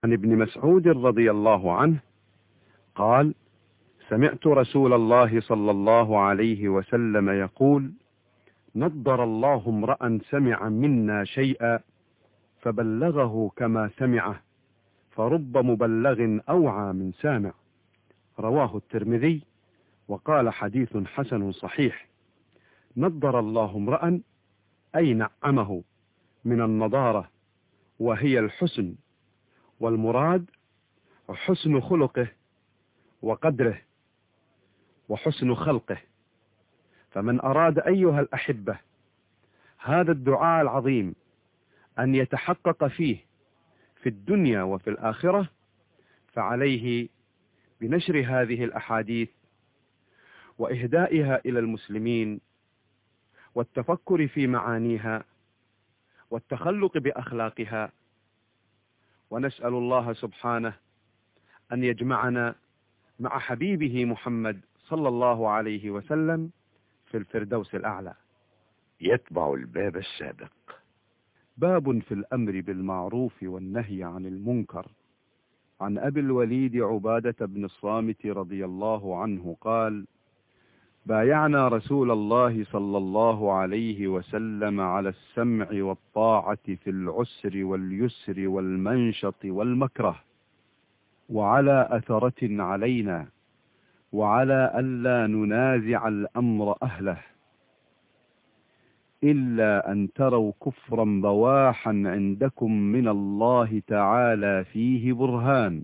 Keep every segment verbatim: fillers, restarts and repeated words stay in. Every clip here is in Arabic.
عن ابن مسعود رضي الله عنه قال: سمعت رسول الله صلى الله عليه وسلم يقول: نضر الله امرأ سمع منا شيئا فبلغه كما سمعه، فرب مبلغ أوعى من سامع. رواه الترمذي وقال حديث حسن صحيح. نضر الله امرأ أي نعمه من النضارة، وهي الحسن، والمراد حسن خلقه وقدره وحسن خلقه. فمن أراد أيها الأحبة هذا الدعاء العظيم أن يتحقق فيه في الدنيا وفي الآخرة، فعليه بنشر هذه الأحاديث وإهدائها إلى المسلمين، والتفكر في معانيها، والتخلق بأخلاقها. ونسأل الله سبحانه أن يجمعنا مع حبيبه محمد صلى الله عليه وسلم في الفردوس الأعلى. يتبع الباب السابق. باب في الأمر بالمعروف والنهي عن المنكر. عن أبي الوليد عبادة بن الصامت رضي الله عنه قال: بايعنا رسول الله صلى الله عليه وسلم على السمع والطاعة في العسر واليسر والمنشط والمكره، وعلى أثرة علينا، وعلى ألا ننازع الأمر أهله، إلا أن تروا كفرا بواحا عندكم من الله تعالى فيه برهان،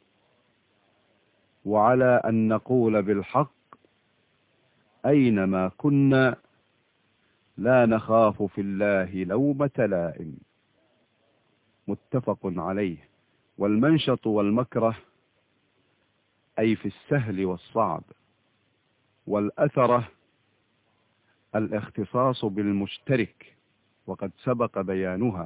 وعلى أن نقول بالحق أينما كنا لا نخاف في الله لومة لائم. متفق عليه. والمنشط والمكره أي في السهل والصعب. والأثرة الاختصاص بالمشترك، وقد سبق بيانها.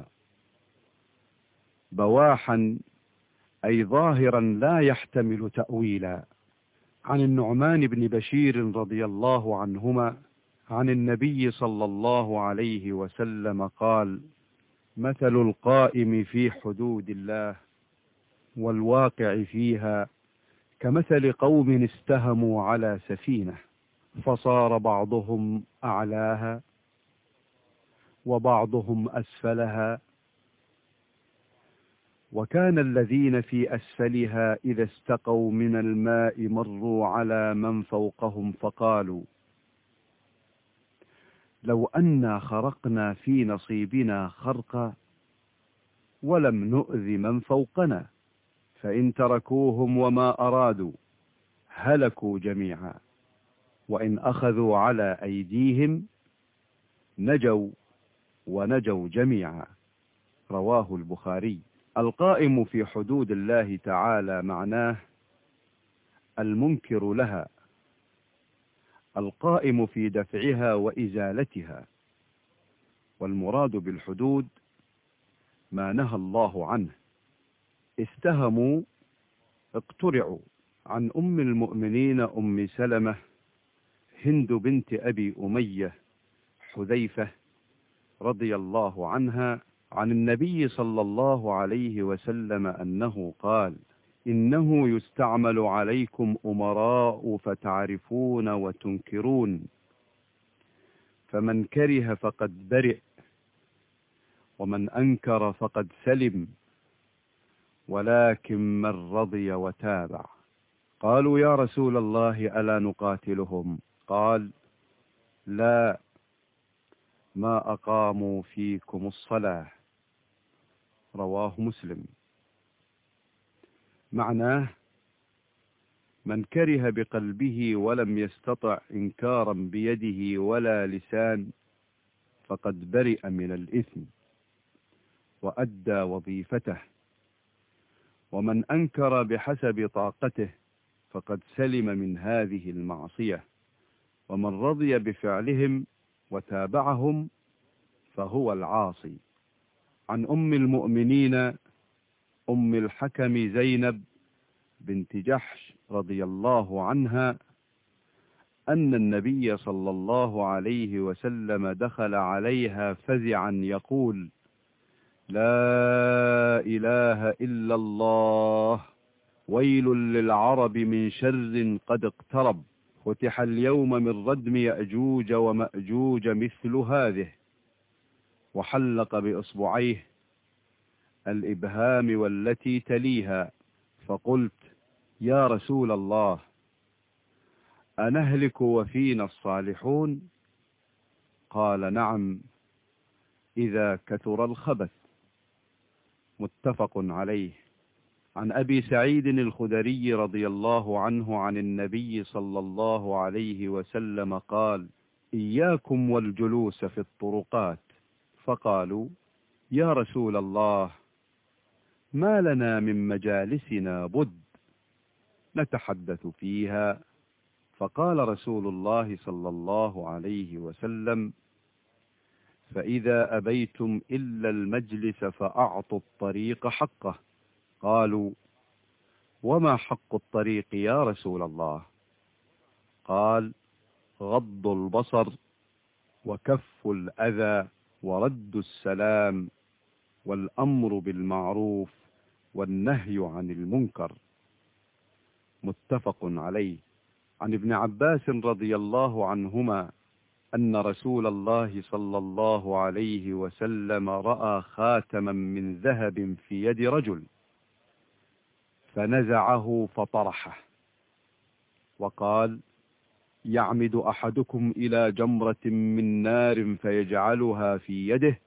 بواحا أي ظاهرا لا يحتمل تأويلا. عن النعمان بن بشير رضي الله عنهما عن النبي صلى الله عليه وسلم قال: مثل القائم في حدود الله والواقع فيها كمثل قوم استهموا على سفينة، فصار بعضهم أعلاها وبعضهم أسفلها، وكان الذين في أسفلها إذا استقوا من الماء مروا على من فوقهم فقالوا: لو أنا خرقنا في نصيبنا خرقا ولم نؤذ من فوقنا، فإن تركوهم وما أرادوا هلكوا جميعا، وإن أخذوا على أيديهم نجوا ونجوا جميعا. رواه البخاري. القائم في حدود الله تعالى معناه المنكر لها، القائم في دفعها وإزالتها. والمراد بالحدود ما نهى الله عنه. استهموا اقترعوا. عن أم المؤمنين أم سلمة هند بنت أبي أمية حذيفة رضي الله عنها عن النبي صلى الله عليه وسلم أنه قال: إنه يستعمل عليكم أمراء فتعرفون وتنكرون، فمن كره فقد برئ، ومن أنكر فقد سلم، ولكن من رضي وتابع. قالوا: يا رسول الله ألا نقاتلهم؟ قال: لا، ما أقاموا فيكم الصلاة. رواه مسلم. معناه من كره بقلبه ولم يستطع إنكارا بيده ولا لسان فقد برئ من الإثم وأدى وظيفته، ومن أنكر بحسب طاقته فقد سلم من هذه المعصية، ومن رضي بفعلهم وتابعهم فهو العاصي. عن أم المؤمنين أم الحكم زينب بنت جحش رضي الله عنها أن النبي صلى الله عليه وسلم دخل عليها فزعا يقول: لا إله إلا الله، ويل للعرب من شر قد اقترب، فتح اليوم من ردم يأجوج ومأجوج مثل هذه، وحلق بإصبعيه الإبهام والتي تليها، فقلت يا رسول الله أنهلك وفينا الصالحون؟ قال نعم إذا كثر الخبث. متفق عليه. عن أبي سعيد الخدري رضي الله عنه عن النبي صلى الله عليه وسلم قال: إياكم والجلوس في الطرقات. فقالوا يا رسول الله ما لنا من مجالسنا بد نتحدث فيها. فقال رسول الله صلى الله عليه وسلم: فإذا أبيتم إلا المجلس فأعطوا الطريق حقه. قالوا وما حق الطريق يا رسول الله؟ قال غض البصر وكف الأذى ورد السلام والأمر بالمعروف والنهي عن المنكر. متفق عليه. عن ابن عباس رضي الله عنهما أن رسول الله صلى الله عليه وسلم رأى خاتما من ذهب في يد رجل فنزعه فطرحه، وقال: يعمد أحدكم إلى جمرة من نار فيجعلها في يده؟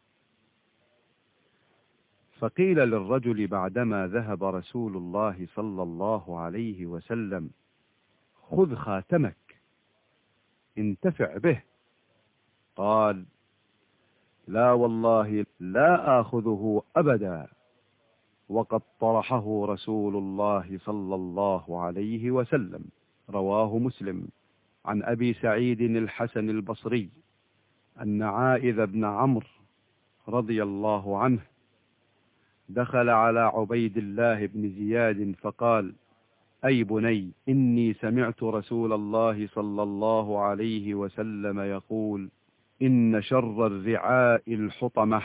فقيل للرجل بعدما ذهب رسول الله صلى الله عليه وسلم: خذ خاتمك انتفع به. قال: لا والله لا آخذه أبدا، وقد طرحه رسول الله صلى الله عليه وسلم. رواه مسلم. عن أبي سعيد الحسن البصري أن عائذ بن عمرو رضي الله عنه دخل على عبيد الله بن زياد فقال: أي بني، إني سمعت رسول الله صلى الله عليه وسلم يقول: إن شر الرعاء الحطمة،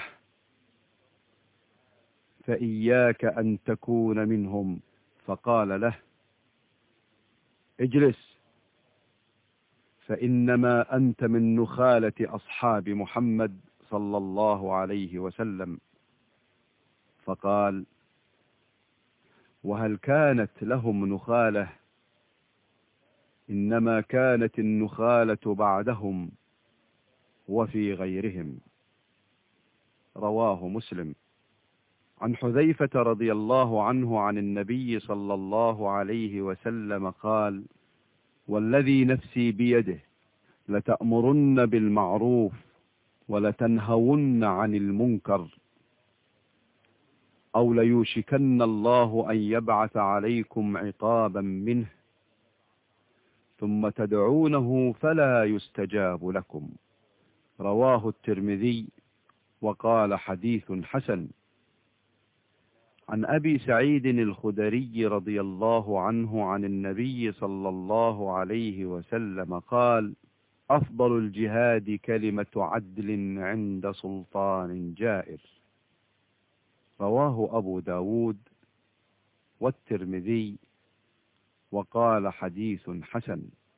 فإياك أن تكون منهم. فقال له: اجلس، فإنما أنت من نخالة أصحاب محمد صلى الله عليه وسلم. فقال: وهل كانت لهم نخالة؟ إنما كانت النخالة بعدهم وفي غيرهم. رواه مسلم. عن حذيفة رضي الله عنه عن النبي صلى الله عليه وسلم قال: والذي نفسي بيده لتأمرن بالمعروف ولتنهون عن المنكر، أو ليوشكن الله أن يبعث عليكم عقابا منه ثم تدعونه فلا يستجاب لكم. رواه الترمذي وقال حديث حسن. عن أبي سعيد الخدري رضي الله عنه عن النبي صلى الله عليه وسلم قال: أفضل الجهاد كلمة عدل عند سلطان جائر. رواه أبو داود والترمذي وقال حديث حسن.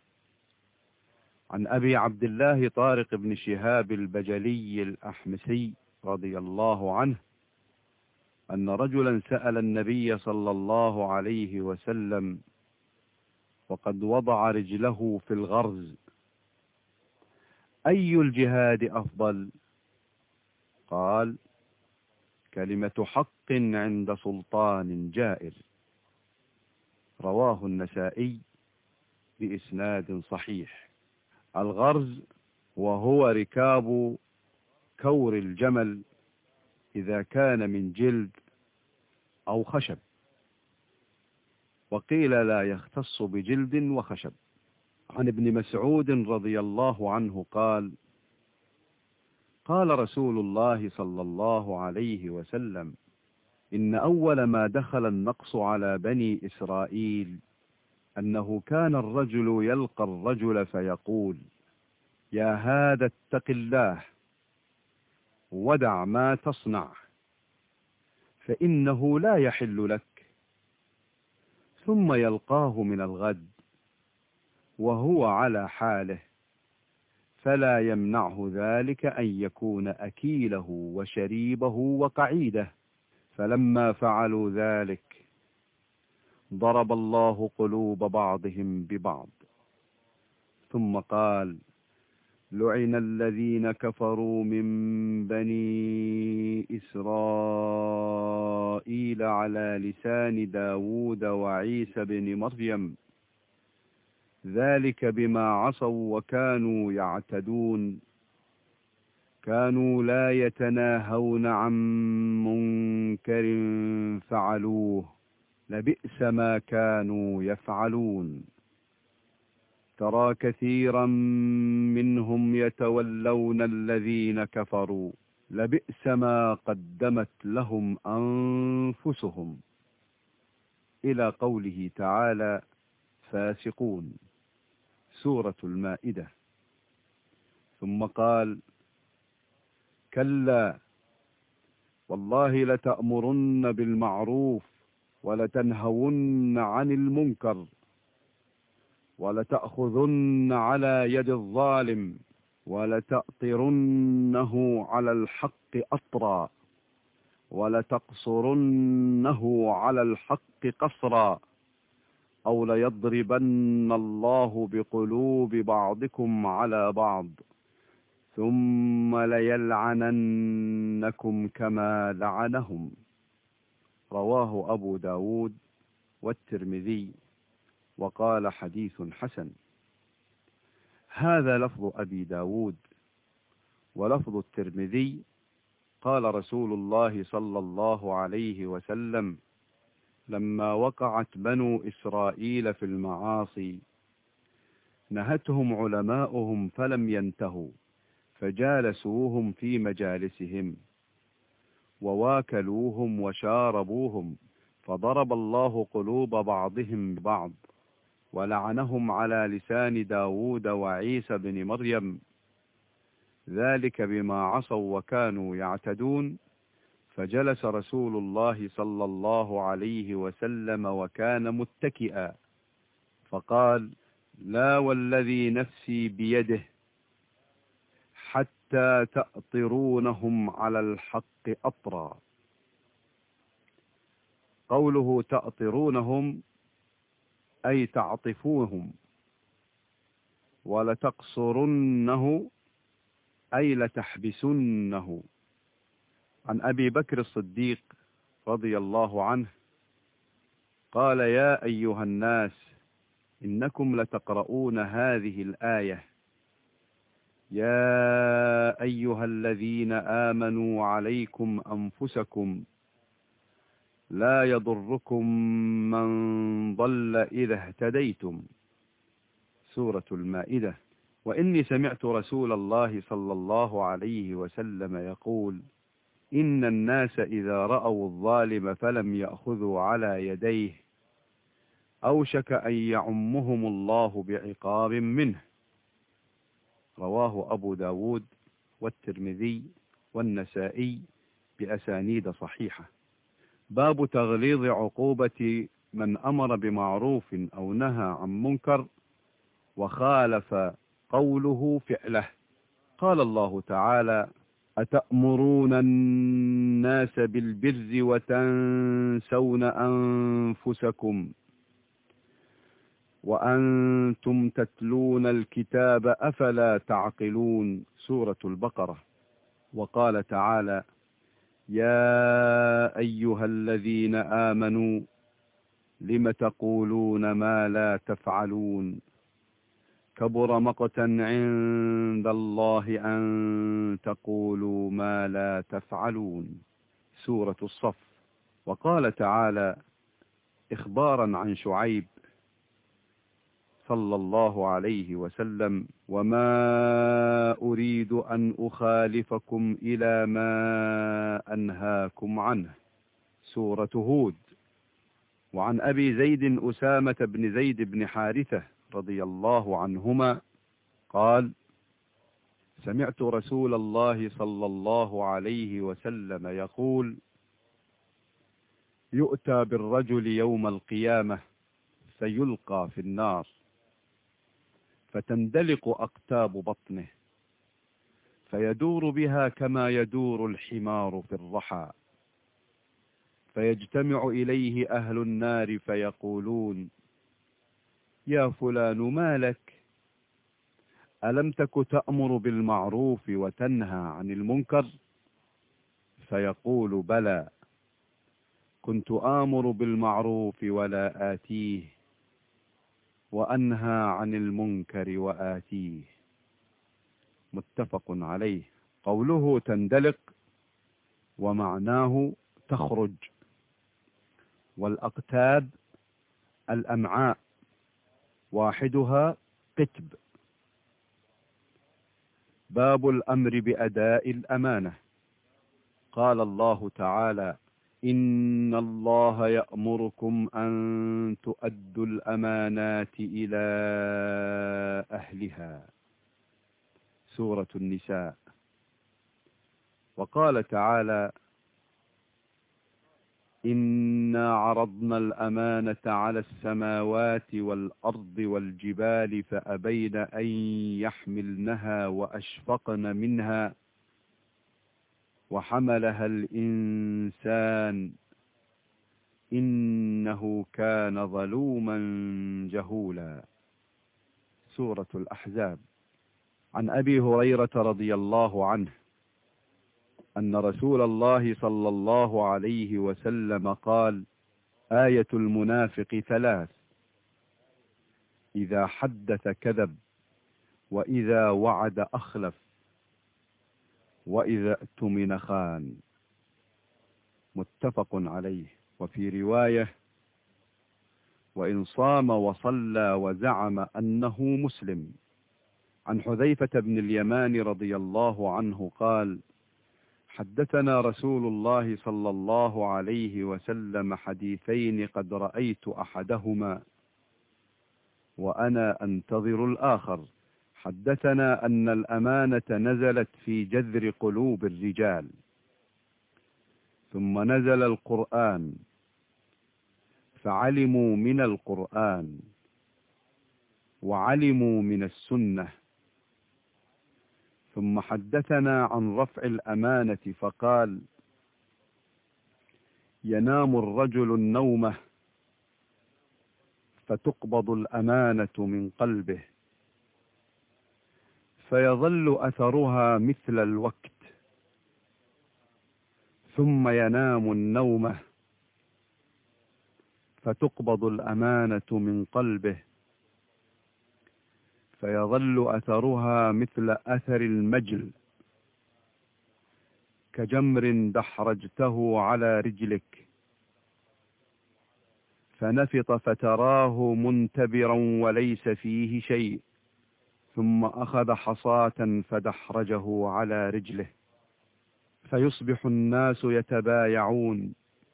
عن أبي عبد الله طارق بن شهاب البجلي الأحمسي رضي الله عنه أن رجلا سأل النبي صلى الله عليه وسلم وقد وضع رجله في الغرز: أي الجهاد أفضل؟ قال: كلمة حق عند سلطان جائر. رواه النسائي بإسناد صحيح. الغرز وهو ركاب كور الجمل إذا كان من جلد أو خشب، وقيل لا يختص بجلد وخشب. عن ابن مسعود رضي الله عنه قال: قال رسول الله صلى الله عليه وسلم: إن أول ما دخل النقص على بني إسرائيل أنه كان الرجل يلقى الرجل فيقول: يا هذا اتق الله ودع ما تصنع، فإنه لا يحل لك، ثم يلقاه من الغد وهو على حاله، فلا يمنعه ذلك أن يكون أكيله وشريبه وقعيده. فلما فعلوا ذلك ضرب الله قلوب بعضهم ببعض، ثم قال: لعن الذين كفروا من بني إسرائيل على لسان داود وعيسى بن مريم، ذلك بما عصوا وكانوا يعتدون، كانوا لا يتناهون عن منكر فعلوه، لبئس ما كانوا يفعلون. ترى كثيرا منهم يتولون الذين كفروا، لبئس ما قدمت لهم أنفسهم، إلى قوله تعالى: فاسقون، سورة المائدة. ثم قال: كلا والله لتأمرن بالمعروف ولتنهون عن المنكر ولتأخذن على يد الظالم ولتأطرنه على الحق أطرا ولتقصرنه على الحق قصرا أو ليضربن الله بقلوب بعضكم على بعض ثم ليلعننكم كما لعنهم. رواه أبو داود والترمذي وقال حديث حسن. هذا لفظ أبي داود. ولفظ الترمذي: قال رسول الله صلى الله عليه وسلم: لما وقعت بنو إسرائيل في المعاصي نهتهم علماؤهم فلم ينتهوا، فجالسوهم في مجالسهم وواكلوهم وشاربوهم، فضرب الله قلوب بعضهم ببعض ولعنهم على لسان داود وعيسى بن مريم، ذلك بما عصوا وكانوا يعتدون. فجلس رسول الله صلى الله عليه وسلم وكان متكئا، فقال: لا والذي نفسي بيده حتى تأطرونهم على الحق أطرا. قوله تأطرونهم أي تعطفوهم، ولتقصرنه أي لتحبسنه. عن أبي بكر الصديق رضي الله عنه قال: يا أيها الناس إنكم لتقرؤون هذه الآية: يا أيها الذين آمنوا عليكم أنفسكم لا يضركم من ضل إذا اهتديتم، سورة المائدة. وإني سمعت رسول الله صلى الله عليه وسلم يقول: إن الناس إذا رأوا الظالم فلم يأخذوا على يديه أوشك أن يعمهم الله بعقاب منه. رواه أبو داود والترمذي والنسائي بأسانيد صحيحة. باب تغليظ عقوبة من أمر بمعروف أو نهى عن منكر وخالف قوله فعله. قال الله تعالى: أتأمرون الناس بالبر وتنسون أنفسكم وأنتم تتلون الكتاب أفلا تعقلون، سورة البقرة. وقال تعالى: يا أيها الذين آمنوا لم تقولون ما لا تفعلون كبر مقتا عند الله أن تقولوا ما لا تفعلون، سورة الصف. وقال تعالى إخبارا عن شعيب صلى الله عليه وسلم: وما أريد أن أخالفكم إلى ما أنهاكم عنه، سورة هود. وعن أبي زيد أسامة بن زيد بن حارثة رضي الله عنهما قال: سمعت رسول الله صلى الله عليه وسلم يقول: يؤتى بالرجل يوم القيامة فيلقى في النار فتندلق أقتاب بطنه فيدور بها كما يدور الحمار في الرحى، فيجتمع إليه أهل النار فيقولون: يا فلان ما لك؟ ألم تك تأمر بالمعروف وتنهى عن المنكر؟ فيقول: بلى، كنت آمر بالمعروف ولا آتيه، وأنهى عن المنكر وآتيه. متفق عليه. قوله تندلق ومعناه تخرج، والأقتاب الأمعاء واحدها قتب. باب الأمر بأداء الأمانة. قال الله تعالى: إن الله يأمركم أن تؤدوا الأمانات إلى أهلها. سورة النساء. وقال تعالى: إنا عرضنا الأمانة على السماوات والأرض والجبال فأبين أن يحملنها وأشفقن منها وحملها الإنسان إنه كان ظلوما جهولا. سورة الأحزاب. عن أبي هريرة رضي الله عنه أن رسول الله صلى الله عليه وسلم قال: آية المنافق ثلاث: إذا حدث كذب، وإذا وعد أخلف، وإذا اؤتمن خان. متفق عليه. وفي رواية: وإن صام وصلى وزعم أنه مسلم. عن حذيفة بن اليمان رضي الله عنه قال: حدثنا رسول الله صلى الله عليه وسلم حديثين قد رأيت أحدهما وأنا أنتظر الآخر. حدثنا أن الأمانة نزلت في جذر قلوب الرجال، ثم نزل القرآن فعلموا من القرآن وعلموا من السنة، ثم حدثنا عن رفع الأمانة فقال: ينام الرجل النومة فتقبض الأمانة من قلبه فيظل أثرها مثل الوقت، ثم ينام النومة فتقبض الأمانة من قلبه فيظل أثرها مثل أثر المجل كجمر دحرجته على رجلك فنفط فتراه منتبرا وليس فيه شيء، ثم أخذ حصاة فدحرجه على رجله فيصبح الناس يتبايعون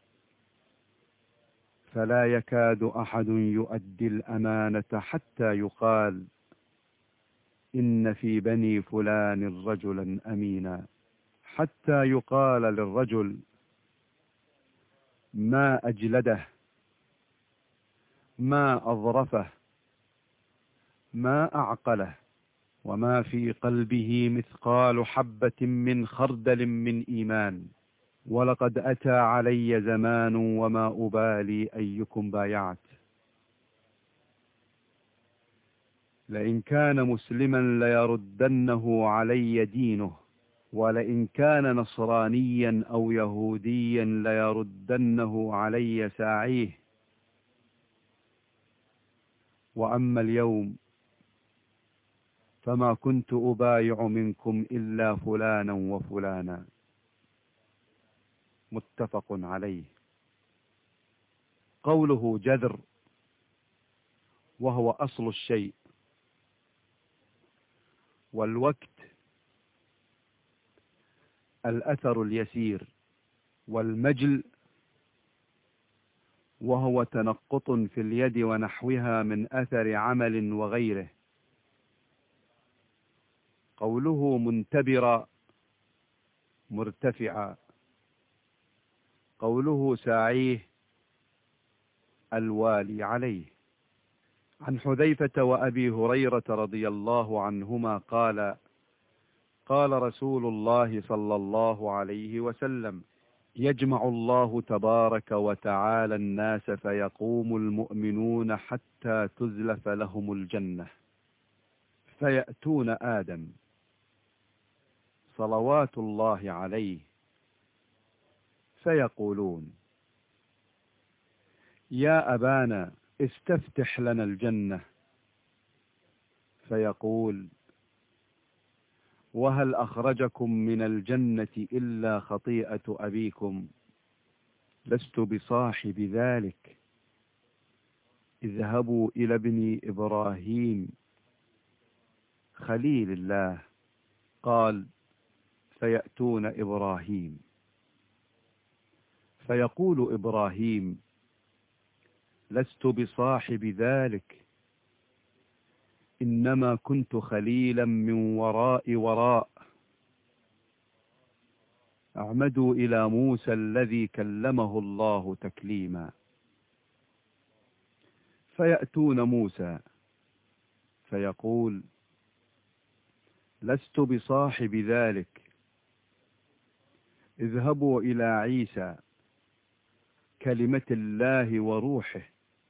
فلا يكاد أحد يؤدي الأمانة حتى يقال: إن في بني فلان رجلا أمينا، حتى يقال للرجل: ما أجلده، ما أظرفه، ما أعقله، وما في قلبه مثقال حبة من خردل من إيمان، ولقد أتى علي زمان وما أبالي أيكم بايعت. لئن كان مسلما ليردنه علي دينه، ولئن كان نصرانيا أو يهوديا ليردنه علي ساعيه. وأما اليوم فما كنت أبايع منكم إلا فلانا وفلانا. متفق عليه. قوله جذر وهو أصل الشيء، والوقت الأثر اليسير، والمجل وهو تنقط في اليد ونحوها من أثر عمل وغيره. قوله منتبرا مرتفعا. قوله ساعيه الوالي عليه. عن حذيفة وأبي هريرة رضي الله عنهما قال: قال رسول الله صلى الله عليه وسلم: يجمع الله تبارك وتعالى الناس فيقوم المؤمنون حتى تزلف لهم الجنة، فيأتون آدم صلوات الله عليه فيقولون: يا أبانا استفتح لنا الجنة، فيقول: وهل أخرجكم من الجنة إلا خطيئة أبيكم؟ لست بصاحب ذلك، اذهبوا إلى ابن إبراهيم خليل الله. قال: فيأتون إبراهيم فيقول إبراهيم: لست بصاحب ذلك، إنما كنت خليلا من وراء وراء. اعمدوا إلى موسى الذي كلمه الله تكليما. فيأتون موسى فيقول: لست بصاحب ذلك، اذهبوا إلى عيسى كلمة الله وروحه.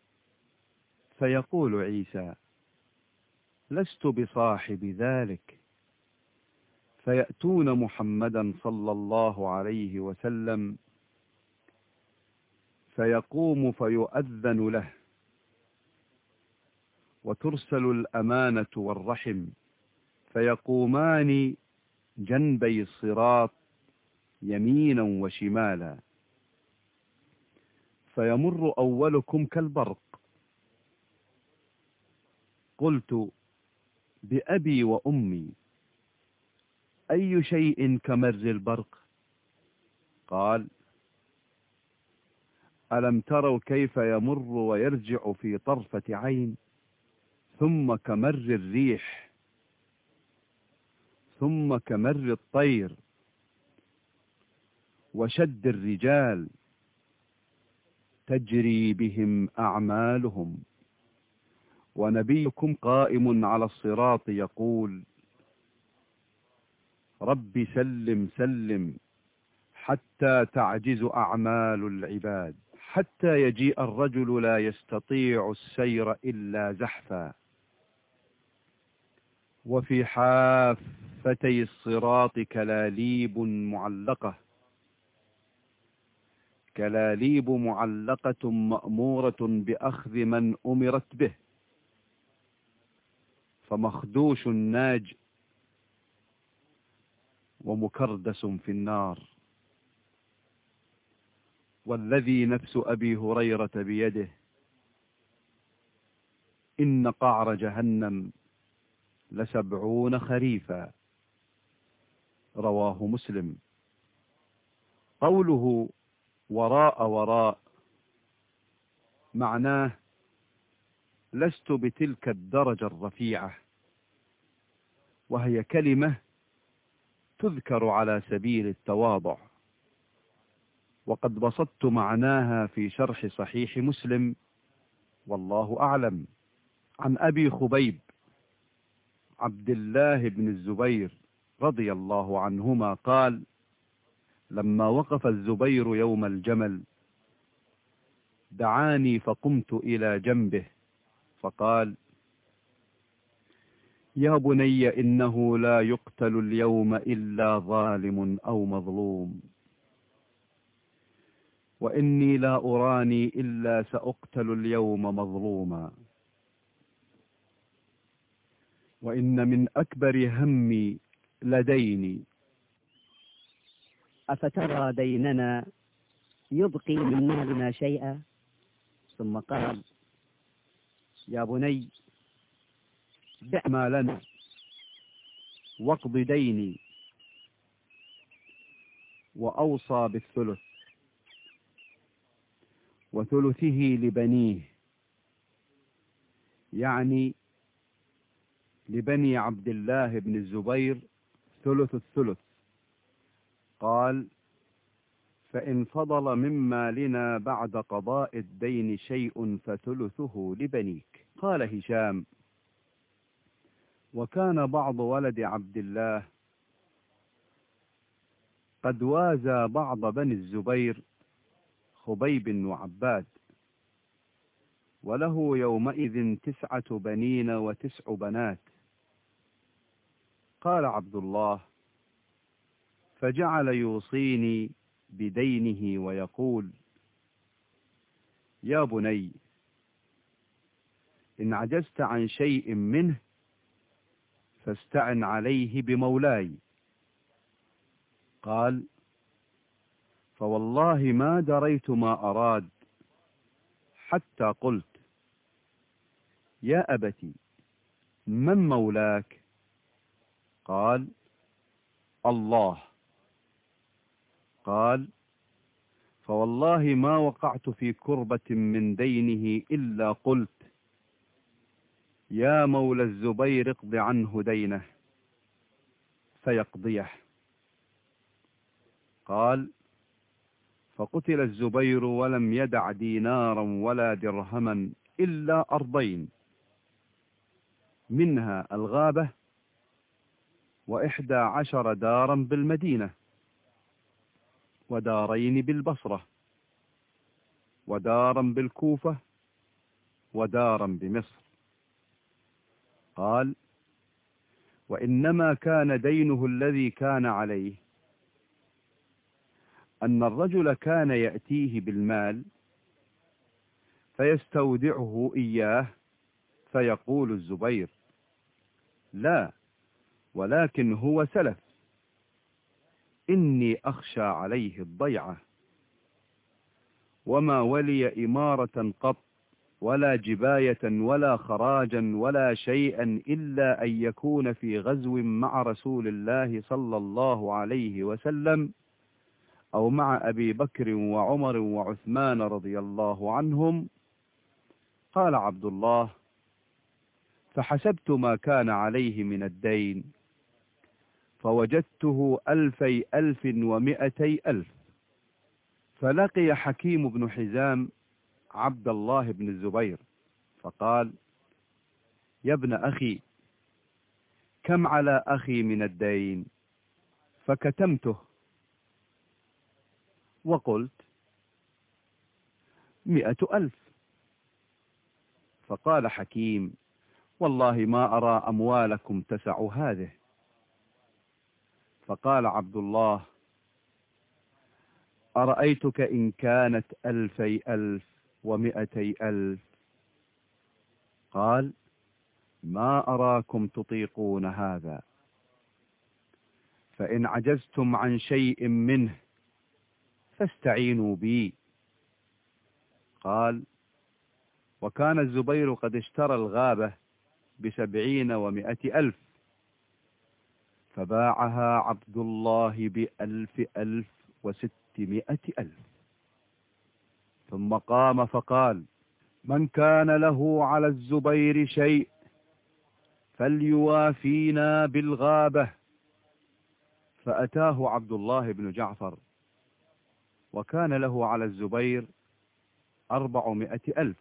فيقول عيسى: لست بصاحب ذلك. فيأتون محمدا صلى الله عليه وسلم فيقوم فيؤذن له، وترسل الأمانة والرحم، فيقومان جنبي الصراط يمينا وشمالا، فيمر أولكم كالبرق. قلت: بأبي وأمي، أي شيء كمر البرق؟ قال: ألم تروا كيف يمر ويرجع في طرفة عين، ثم كمر الريح، ثم كمر الطير، وشد الرجال، تجري بهم أعمالهم، ونبيكم قائم على الصراط يقول: رب سلم سلم، حتى تعجز أعمال العباد، حتى يجيء الرجل لا يستطيع السير إلا زحفا. وفي حافتي الصراط كلاليب معلقة، كلاليب معلقة مأمورة بأخذ من أمرت به، فمخدوش ناج ومكردس في النار. والذي نفس أبي هريرة بيده، إن قعر جهنم لسبعون خريفا. رواه مسلم. قوله وراء وراء معناه لست بتلك الدرجة الرفيعة، وهي كلمة تذكر على سبيل التواضع، وقد بسطت معناها في شرح صحيح مسلم، والله أعلم. عن أبي خبيب عبد الله بن الزبير رضي الله عنهما قال: لما وقف الزبير يوم الجمل دعاني فقمت إلى جنبه فقال: يا بني إنه لا يقتل اليوم إلا ظالم أو مظلوم، وإني لا أراني إلا سأقتل اليوم مظلوما، وإن من أكبر همي لديني. أفترى ديننا يبقي من مالنا شيئا؟ ثم قال: يا بني بع مالنا واقض ديني. وأوصى بالثلث، وثلثه لبنيه، يعني لبني عبد الله بن الزبير ثلث الثلث. قال: فإن فضل من مالنا بعد قضاء الدين شيء فثلثه لبنيك. قال هشام: وكان بعض ولد عبد الله قد وازى بعض بني الزبير خبيب وعباد، وله يومئذ تسعة بنين وتسع بنات. قال عبد الله: فجعل يوصيني بدينه ويقول: يا بني، إن عجزت عن شيء منه فاستعن عليه بمولاي. قال: فوالله ما دريت ما أراد حتى قلت: يا أبتي، من مولاك؟ قال: الله. قال: فوالله ما وقعت في كربة من دينه إلا قلت: يا مولى الزبير اقض عنه دينه، فيقضيه. قال: فقتل الزبير ولم يدع دينارا ولا درهما إلا أرضين، منها الغابة وإحدى عشر دارا بالمدينة، ودارين بالبصرة، ودارا بالكوفة، ودارا بمصر. قال: وإنما كان دينه الذي كان عليه أن الرجل كان يأتيه بالمال فيستودعه إياه، فيقول الزبير: لا، ولكن هو سلف، إني أخشى عليه الضيعة. وما ولي إمارة قط، ولا جباية ولا خراجا ولا شيئا، إلا أن يكون في غزو مع رسول الله صلى الله عليه وسلم، أو مع أبي بكر وعمر وعثمان رضي الله عنهم. قال عبد الله: فحسبت ما كان عليه من الدين فوجدته ألفي ألف ومئتي ألف. فلقي حكيم بن حزام عبد الله بن الزبير فقال: يا ابن أخي، كم على أخي من الدين؟ فكتمته وقلت: مئة ألف. فقال حكيم: والله ما أرى أموالكم تسع هذه. فقال عبد الله: أرأيتك إن كانت ألفي ألف ومئتي ألف؟ قال: ما أراكم تطيقون هذا، فإن عجزتم عن شيء منه فاستعينوا بي. قال: وكان الزبير قد اشترى الغابة بسبعين ومائة ألف، فباعها عبد الله بألف ألف وستمائة ألف. ثم قام فقال: من كان له على الزبير شيء فليوافينا بالغابة. فأتاه عبد الله بن جعفر، وكان له على الزبير أربعمائة ألف.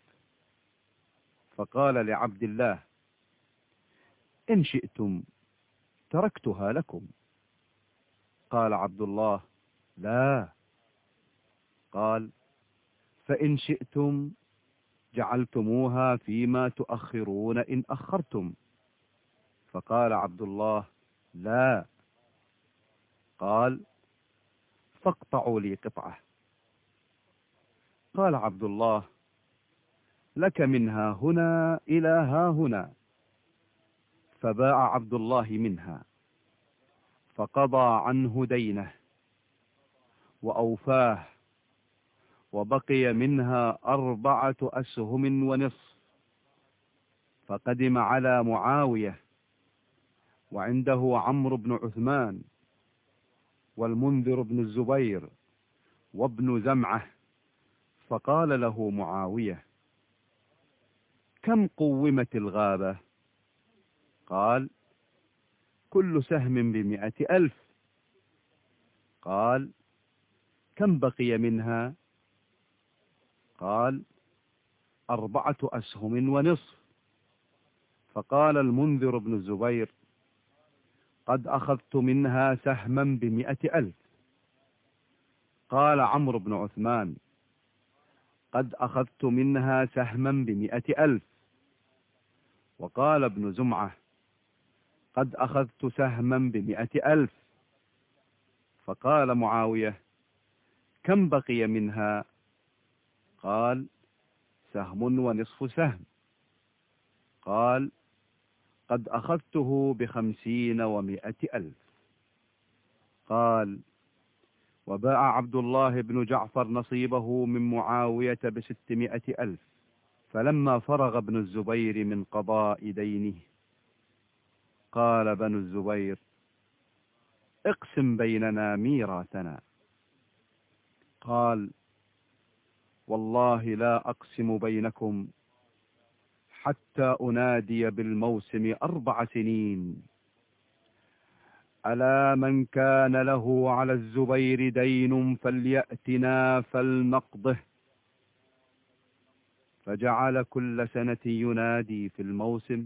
فقال لعبد الله: إن شئتم تركتها لكم. قال عبد الله: لا. قال: فإن شئتم جعلتموها فيما تؤخرون إن أخرتم. فقال عبد الله: لا. قال: فاقطعوا لي قطعة. قال عبد الله: لك منها هنا إلى ها هنا. فباع عبد الله منها، فقضى عنه دينه وأوفاه، وبقي منها أربعة أسهم ونصف. فقدم على معاوية، وعنده عمرو بن عثمان والمنذر بن الزبير وابن زمعة. فقال له معاوية: كم قومت الغابة؟ قال: كل سهم بمئة ألف. قال: كم بقي منها؟ قال: أربعة أسهم ونصف. فقال المنذر بن الزبير: قد أخذت منها سهما بمئة ألف. قال عمرو بن عثمان: قد أخذت منها سهما بمئة ألف. وقال ابن زمعة: قد أخذت سهما بمئة ألف. فقال معاوية: كم بقي منها؟ قال: سهم ونصف سهم. قال: قد أخذته بخمسين ومئة ألف. قال: وباع عبد الله بن جعفر نصيبه من معاوية بستمائة ألف. فلما فرغ ابن الزبير من قضاء دينه قال بنو الزبير: اقسم بيننا ميراثنا. قال: والله لا أقسم بينكم حتى أنادي بالموسم أربع سنين: ألا من كان له على الزبير دين فليأتنا فلنقضه. فجعل كل سنة ينادي في الموسم.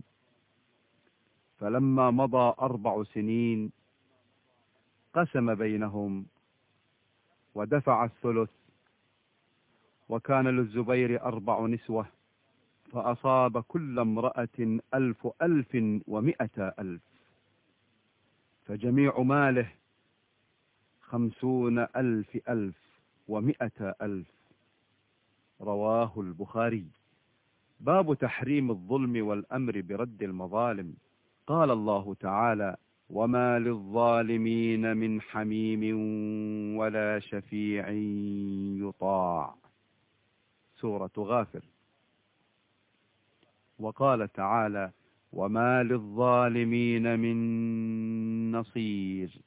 فلما مضى أربع سنين قسم بينهم ودفع الثلث. وكان للزبير أربع نسوة، فأصاب كل امرأة ألف ألف ومئة ألف، فجميع ماله خمسون ألف ألف ومئة ألف. رواه البخاري. باب تحريم الظلم والأمر برد المظالم. قال الله تعالى: وما للظالمين من حميم ولا شفيع يطاع. سورة غافر. وقال تعالى: وما للظالمين من نصير.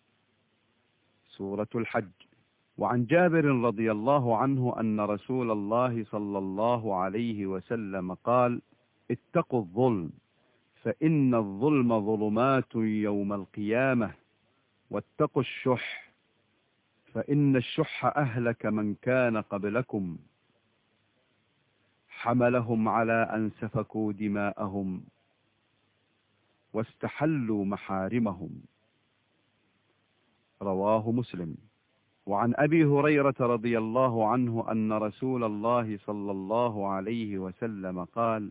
سورة الحج. وعن جابر رضي الله عنه أن رسول الله صلى الله عليه وسلم قال: اتقوا الظلم فإن الظلم ظلمات يوم القيامة، واتقوا الشح فإن الشح أهلك من كان قبلكم، حملهم على أن سفكوا دماءهم واستحلوا محارمهم. رواه مسلم. وعن أبي هريرة رضي الله عنه أن رسول الله صلى الله عليه وسلم قال: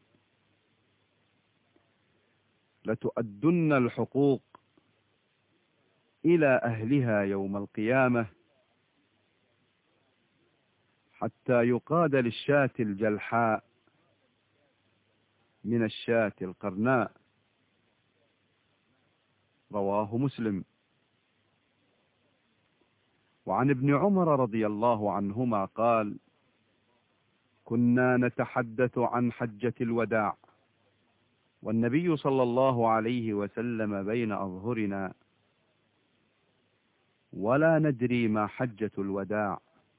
لتؤدن الحقوق إلى أهلها يوم القيامة حتى يقاد للشاة الجلحاء من الشاة القرناء. رواه مسلم. وعن ابن عمر رضي الله عنهما قال: كنا نتحدث عن حجة الوداع والنبي صلى الله عليه وسلم بين أظهرنا ولا ندري ما حجة الوداع،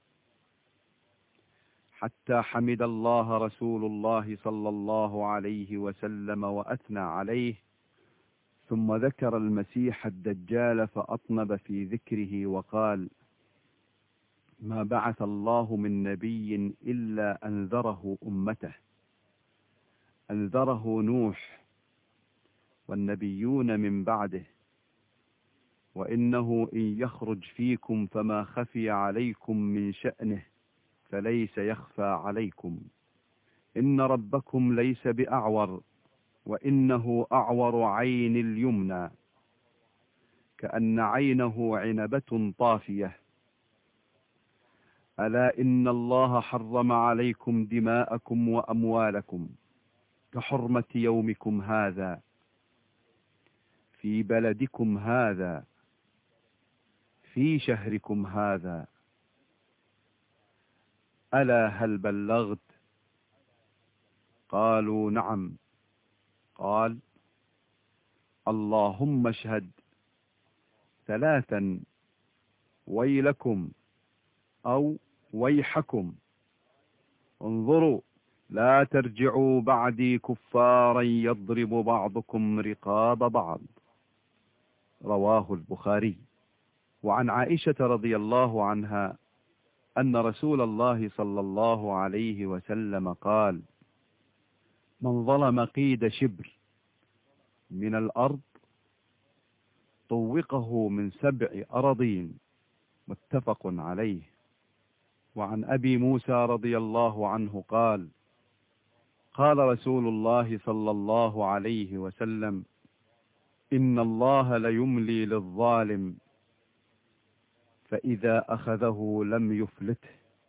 حتى حمد الله رسول الله صلى الله عليه وسلم وأثنى عليه، ثم ذكر المسيح الدجال فأطنب في ذكره وقال: ما بعث الله من نبي إلا أنذره أمته، أنذره نوح والنبيون من بعده، وإنه إن يخرج فيكم فما خفي عليكم من شأنه فليس يخفى عليكم، إن ربكم ليس بأعور، وإنه أعور عين اليمنى كأن عينه عنبة طافية. ألا إن الله حرم عليكم دماءكم وأموالكم كحرمة يومكم هذا في بلدكم هذا في شهركم هذا. ألا هل بلغت؟ قالوا نعم. قال: اللهم اشهد ثلاثا ويلكم أو ويحكم، انظروا لا ترجعوا بعدي كفارا يضرب بعضكم رقاب بعض. رواه البخاري. وعن عائشة رضي الله عنها أن رسول الله صلى الله عليه وسلم قال: من ظلم قيد شبر من الأرض طوقه من سبع أراضين. متفق عليه. وعن أبي موسى رضي الله عنه قال: قال رسول الله صلى الله عليه وسلم: إن الله ليملي للظالم فإذا أخذه لم يفلته.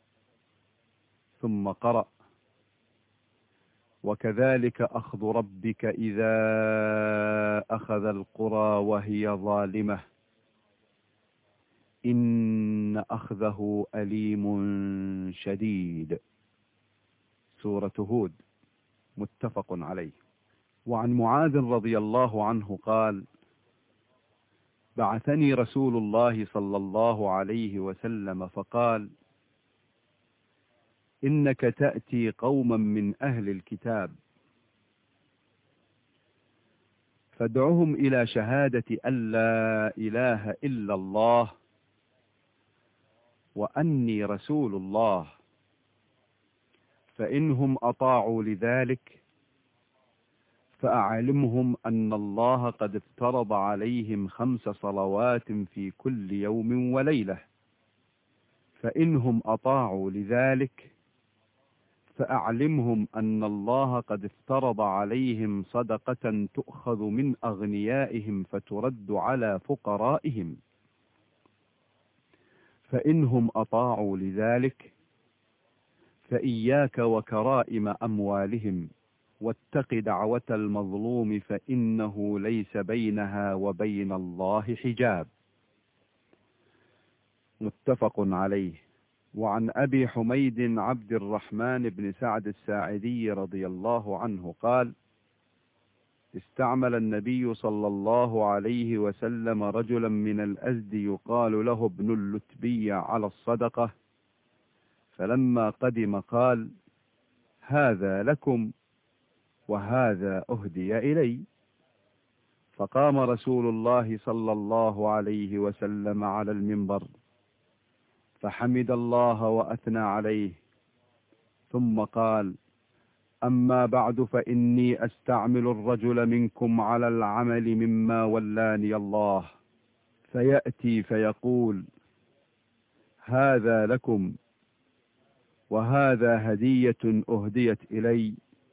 ثم قرأ: وكذلك أخذ ربك إذا أخذ القرى وهي ظالمة إن أخذه أليم شديد. سورة هود. متفق عليه. وعن معاذ رضي الله عنه قال: بعثني رسول الله صلى الله عليه وسلم فقال: إنك تأتي قوما من أهل الكتاب فادعهم إلى شهادة أن لا إله إلا الله وأني رسول الله، فإنهم أطاعوا لذلك فأعلمهم أن الله قد افترض عليهم خمس صلوات في كل يوم وليلة، فإنهم أطاعوا لذلك فأعلمهم أن الله قد افترض عليهم صدقة تؤخذ من أغنيائهم فترد على فقرائهم، فإنهم أطاعوا لذلك فإياك وكرائم أموالهم واتق دعوة المظلوم فإنه ليس بينها وبين الله حجاب. متفق عليه. وعن أبي حميد عبد الرحمن بن سعد الساعدي رضي الله عنه قال: استعمل النبي صلى الله عليه وسلم رجلا من الأزد يقال له ابن اللتبي على الصدقة، فلما قدم قال: هذا لكم وهذا أهدي إلي. فقام رسول الله صلى الله عليه وسلم على المنبر فحمد الله وأثنى عليه، ثم قال: أما بعد فإني أستعمل الرجل منكم على العمل مما ولاني الله، فيأتي فيقول: هذا لكم وهذا هدية أهديت إلي،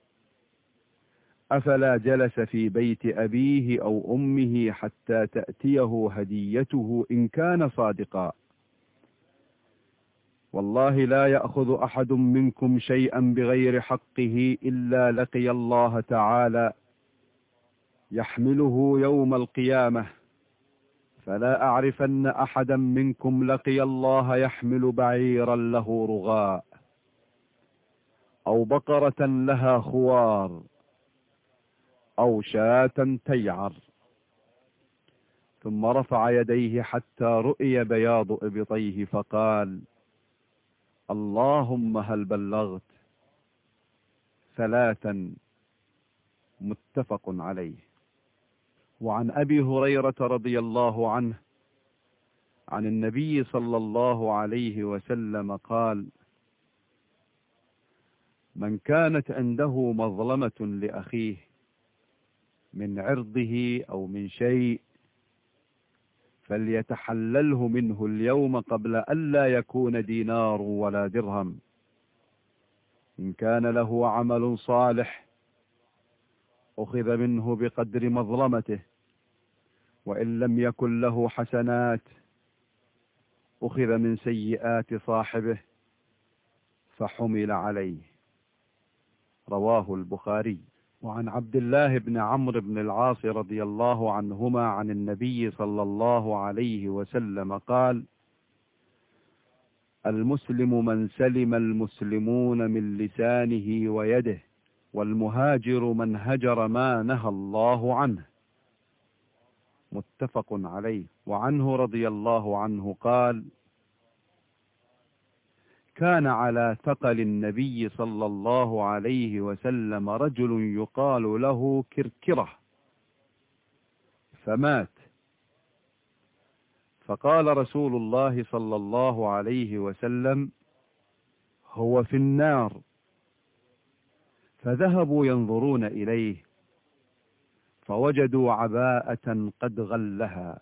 أفلا جلس في بيت أبيه أو أمه حتى تأتيه هديته إن كان صادقا؟ والله لا يأخذ أحد منكم شيئا بغير حقه إلا لقي الله تعالى يحمله يوم القيامة، فلا أعرفن أحدا منكم لقي الله يحمل بعيرا له رغاء أو بقرة لها خوار أو شاة تيعر. ثم رفع يديه حتى رؤي بياض إبطيه فقال: اللهم هل بلغت؟ ثلاثا. متفق عليه. وعن أبي هريرة رضي الله عنه عن النبي صلى الله عليه وسلم قال: من كانت عنده مظلمة لأخيه من عرضه أو من شيء فليتحلله منه اليوم قبل أن لا يكون دينار ولا درهم. إن كان له عمل صالح أخذ منه بقدر مظلمته، وإن لم يكن له حسنات أخذ من سيئات صاحبه فحمل عليه. رواه البخاري. وعن عبد الله بن عمرو بن العاص رضي الله عنهما عن النبي صلى الله عليه وسلم قال: المسلم من سلم المسلمون من لسانه ويده، والمهاجر من هجر ما نهى الله عنه. متفق عليه. وعنه رضي الله عنه قال: كان على ثقل النبي صلى الله عليه وسلم رجل يقال له كركرة فمات، فقال رسول الله صلى الله عليه وسلم: هو في النار. فذهبوا ينظرون إليه فوجدوا عباءة قد غلها.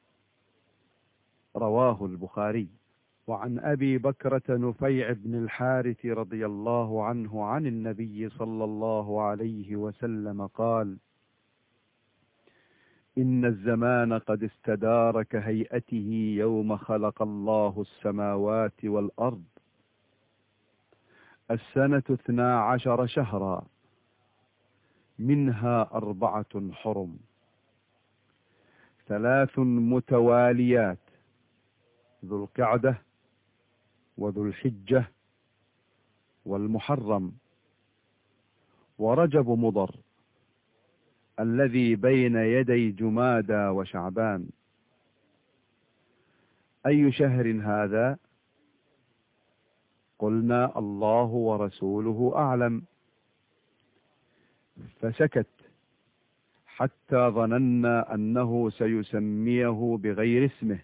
رواه البخاري. وعن أبي بكرة نفيع بن الحارث رضي الله عنه عن النبي صلى الله عليه وسلم قال: إن الزمان قد استدار كهيئته يوم خلق الله السماوات والأرض. السنة اثنا عشر شهرا، منها أربعة حرم، ثلاث متواليات: ذو القعدة وذو الحجة والمحرم ورجب مضر الذي بين يدي جمادى وشعبان. أي شهر هذا؟ قلنا: الله ورسوله أعلم. فسكت حتى ظننا أنه سيسميه بغير اسمه.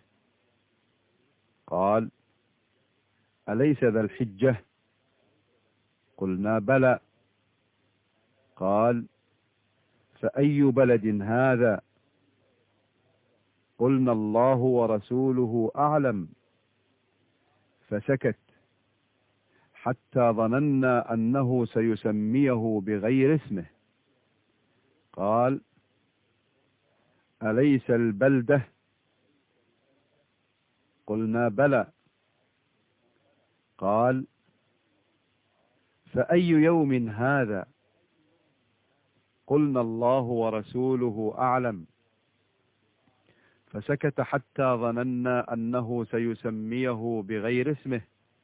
قال: أليس ذا الحجة؟ قلنا: بلى. قال: فأي بلد هذا؟ قلنا: الله ورسوله أعلم. فسكت حتى ظننا أنه سيسميه بغير اسمه. قال: أليس البلدة؟ قلنا: بلى. قال: فأي يوم هذا؟ قلنا: الله ورسوله أعلم. فسكت حتى ظننا أنه سيسميه بغير اسمه.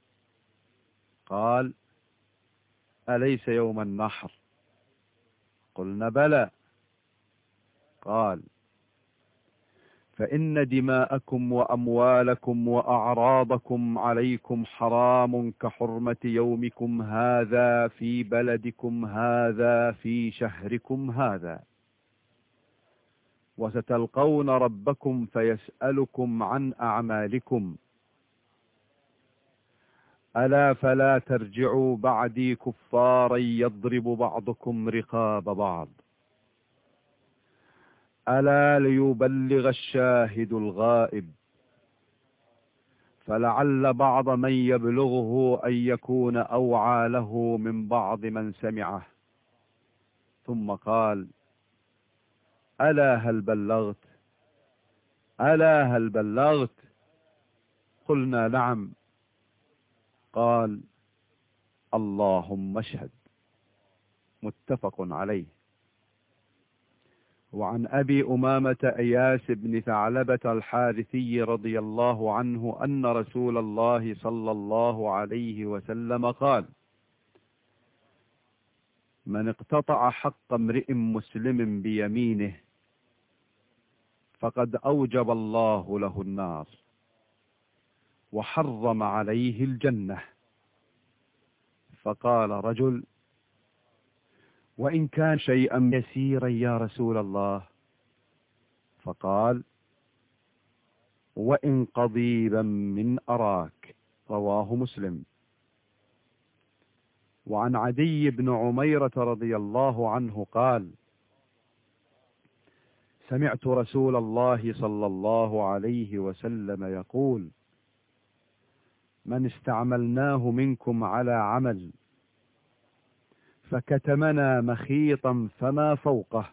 قال: أليس يوم النحر؟ قلنا: بلى. قال: فإن دماءكم وأموالكم وأعراضكم عليكم حرام كحرمة يومكم هذا في بلدكم هذا في شهركم هذا، وستلقون ربكم فيسألكم عن أعمالكم. ألا فلا ترجعوا بعدي كفارا يضرب بعضكم رقاب بعض. ألا ليبلغ الشاهد الغائب، فلعل بعض من يبلغه أن يكون أوعى له من بعض من سمعه. ثم قال: ألا هل بلغت؟ ألا هل بلغت؟ قلنا: نعم. قال: اللهم اشهد. متفق عليه. وعن أبي أمامة إياس بن ثعلبة الحارثي رضي الله عنه أن رسول الله صلى الله عليه وسلم قال: من اقتطع حق امرئ مسلم بيمينه فقد أوجب الله له النار وحرم عليه الجنة. فقال رجل: وإن كان شيئا يسيرا يا رسول الله؟ فقال: وإن قضيبا من أراك. رواه مسلم. وعن عدي بن عميرة رضي الله عنه قال: سمعت رسول الله صلى الله عليه وسلم يقول: من استعملناه منكم على عمل فكتمنا مخيطا فما فوقه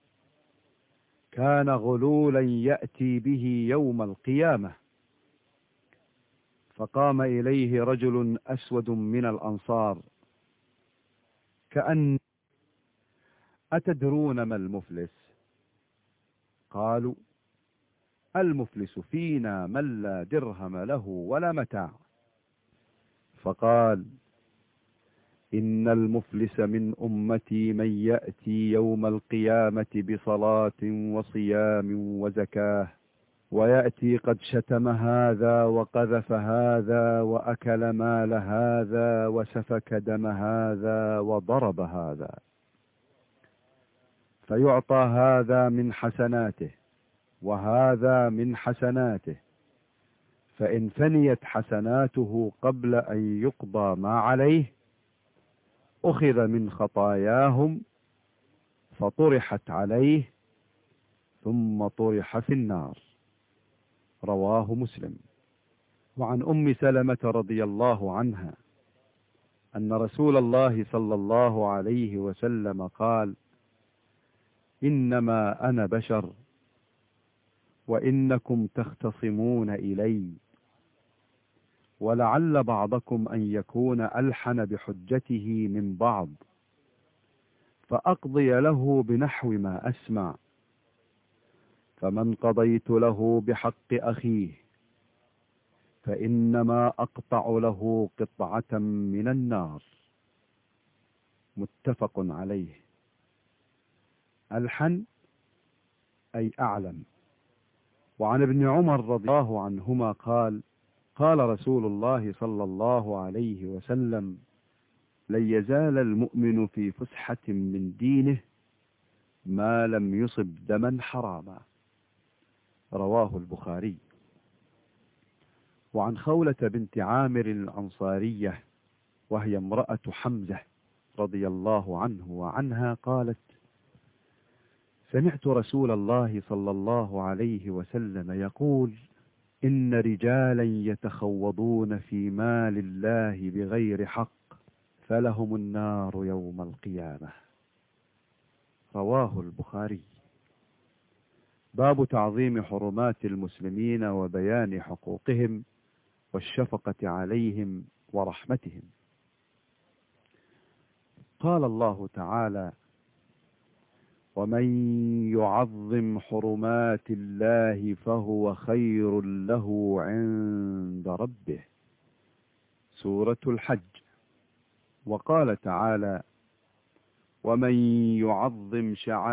كان غلولا يأتي به يوم القيامة. فقام إليه رجل أسود من الأنصار كأن: أتدرون ما المفلس؟ قالوا: المفلس فينا من لا درهم له ولا متاع. فقال: إن المفلس من أمتي من يأتي يوم القيامة بصلاة وصيام وزكاة، ويأتي قد شتم هذا وقذف هذا وأكل مال هذا وسفك دم هذا وضرب هذا، فيعطى هذا من حسناته وهذا من حسناته، فإن فنيت حسناته قبل أن يقضى ما عليه أخذ من خطاياهم فطرحت عليه ثم طرح في النار. رواه مسلم. وعن أم سلمة رضي الله عنها أن رسول الله صلى الله عليه وسلم قال: إنما أنا بشر وإنكم تختصمون إلي، ولعل بعضكم أن يكون ألحن بحجته من بعض، فأقضي له بنحو ما أسمع، فمن قضيت له بحق أخيه فإنما أقطع له قطعة من النار. متفق عليه. ألحن أي أعلم. وعن ابن عمر رضي الله عنهما قال: قال رسول الله صلى الله عليه وسلم: لن يزال المؤمن في فسحة من دينه ما لم يصب دما حراما. رواه البخاري. وعن خولة بنت عامر الأنصارية وهي امرأة حمزة رضي الله عنه وعنها قالت: سمعت رسول الله صلى الله عليه وسلم يقول: إن رجالا يتخوضون في مال الله بغير حق فلهم النار يوم القيامة. رواه البخاري. باب تعظيم حرمات المسلمين وبيان حقوقهم والشفقة عليهم ورحمتهم. قال الله تعالى: ومن يعظم حرمات الله فهو خير له عند ربه. سورة الحج. وقال تعالى: ومن يعظم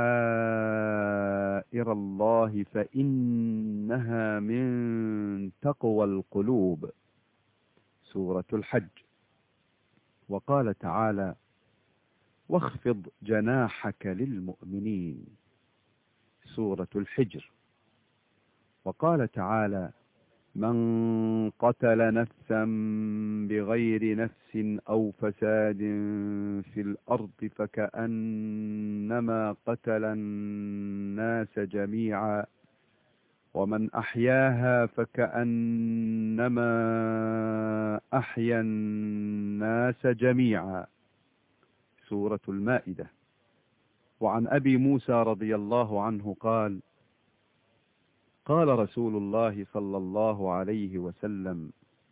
شعائر الله فإنها من تقوى القلوب. سورة الحج. وقال تعالى: واخفض جناحك للمؤمنين. سورة الحجر. وقال تعالى: من قتل نفسا بغير نفس أو فساد في الأرض فكأنما قتل الناس جميعا ومن أحياها فكأنما أحيا الناس جميعا. سورة المائدة. وعن أبي موسى رضي الله عنه قال: قال رسول الله صلى الله عليه وسلم: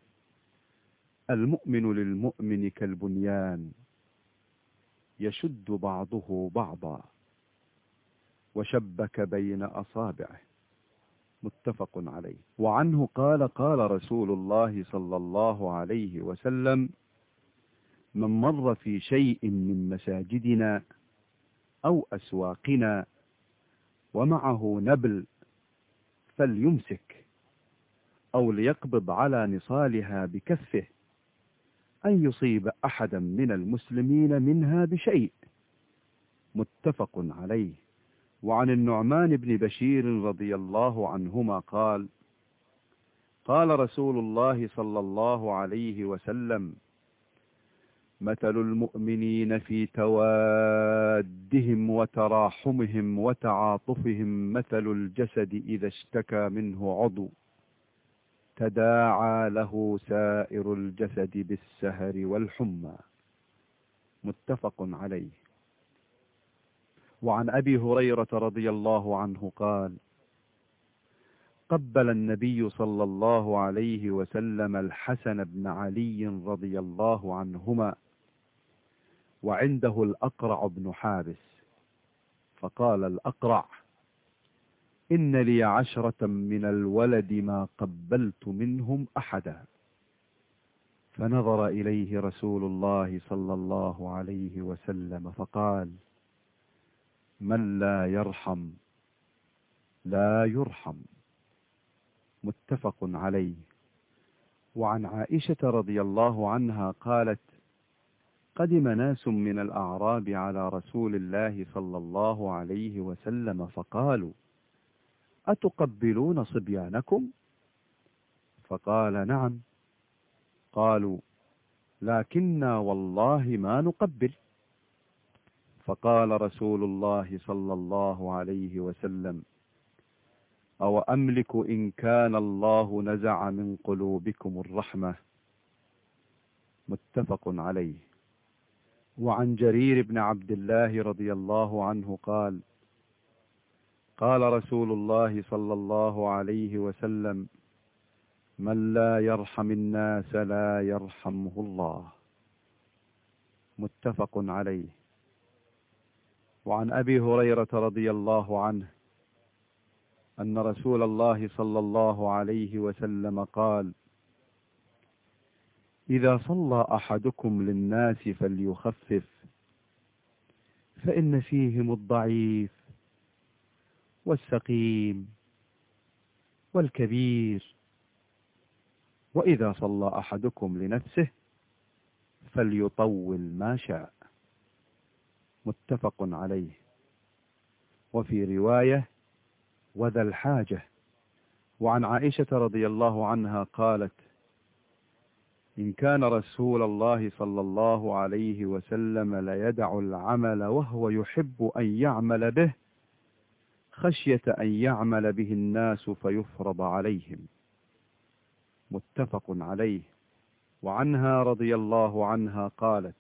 المؤمن للمؤمن كالبنيان يشد بعضه بعضا وشبك بين أصابعه. متفق عليه. وعنه قال: قال رسول الله صلى الله عليه وسلم: من مر في شيء من مساجدنا أو أسواقنا ومعه نبل فليمسك أو ليقبض على نصالها بكفه أن يصيب أحدا من المسلمين منها بشيء. متفق عليه. وعن النعمان بن بشير رضي الله عنهما قال: قال رسول الله صلى الله عليه وسلم: مثل المؤمنين في توادهم وتراحمهم وتعاطفهم مثل الجسد إذا اشتكى منه عضو تداعى له سائر الجسد بالسهر والحمى. متفق عليه. وعن أبي هريرة رضي الله عنه قال: قبل النبي صلى الله عليه وسلم الحسن بن علي رضي الله عنهما وعنده الأقرع بن حابس، فقال الأقرع: إن لي عشرة من الولد ما قبلت منهم أحدا. فنظر إليه رسول الله صلى الله عليه وسلم فقال: من لا يرحم لا يرحم. متفق عليه. وعن عائشة رضي الله عنها قالت: قدم ناس من الأعراب على رسول الله صلى الله عليه وسلم فقالوا: أتقبلون صبيانكم؟ فقال نعم. قالوا لكننا والله ما نقبل. فقال رسول الله صلى الله عليه وسلم أو أملك إن كان الله نزع من قلوبكم الرحمة. متفق عليه. وعن جرير بن عبد الله رضي الله عنه قال قال رسول الله صلى الله عليه وسلم من لا يرحم الناس لا يرحمه الله. متفق عليه. وعن أبي هريرة رضي الله عنه أن رسول الله صلى الله عليه وسلم قال إذا صلى أحدكم للناس فليخفف فإن فيهم الضعيف والسقيم والكبير، وإذا صلى أحدكم لنفسه فليطول ما شاء. متفق عليه. وفي رواية وذا الحاجة. وعن عائشة رضي الله عنها قالت إن كان رسول الله صلى الله عليه وسلم ليدع العمل وهو يحب أن يعمل به خشية أن يعمل به الناس فيفرض عليهم. متفق عليه. وعنها رضي الله عنها قالت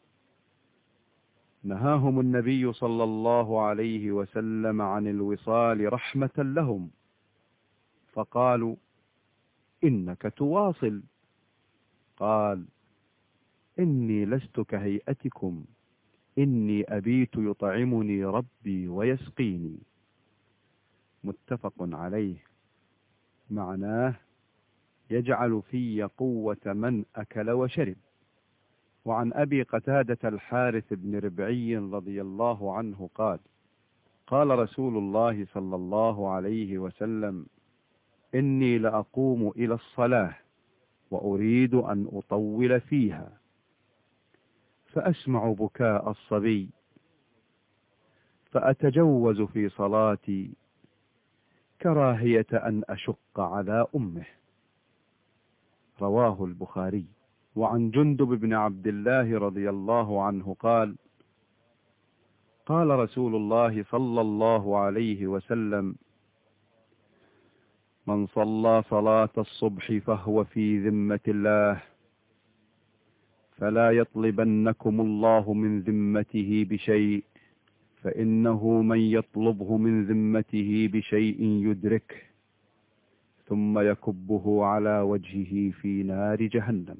نهاهم النبي صلى الله عليه وسلم عن الوصال رحمة لهم، فقالوا إنك تواصل. قال إني لست كهيئتكم، إني أبيت يطعمني ربي ويسقيني. متفق عليه. معناه يجعل في قوة من أكل وشرب. وعن أبي قتادة الحارث بن ربعي رضي الله عنه قال قال رسول الله صلى الله عليه وسلم إني لأقوم إلى الصلاة وأريد أن أطول فيها فأسمع بكاء الصبي فأتجوز في صلاتي كراهية أن أشق على أمه. رواه البخاري. وعن جندب بن عبد الله رضي الله عنه قال قال رسول الله صلى الله عليه وسلم من صلى صلاة الصبح فهو في ذمة الله فلا يطلبنكم الله من ذمته بشيء فإنه من يطلبه من ذمته بشيء يدركه ثم يكبه على وجهه في نار جهنم.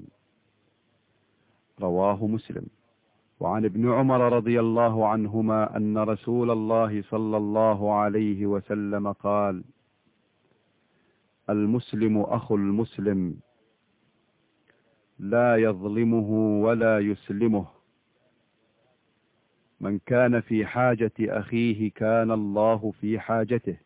رواه مسلم. وعن ابن عمر رضي الله عنهما أن رسول الله صلى الله عليه وسلم قال المسلم أخو المسلم لا يظلمه ولا يسلمه، من كان في حاجة أخيه كان الله في حاجته،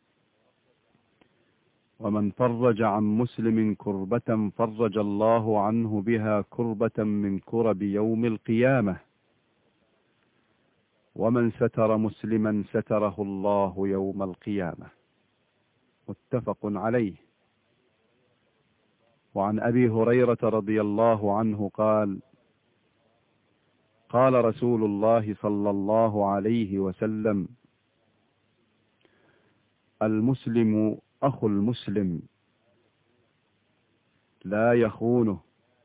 ومن فرج عن مسلم كربة فرج الله عنه بها كربة من كرب يوم القيامة، ومن ستر مسلما ستره الله يوم القيامة. متفق عليه. وعن أبي هريرة رضي الله عنه قال قال رسول الله صلى الله عليه وسلم المسلم أخو المسلم لا يخونه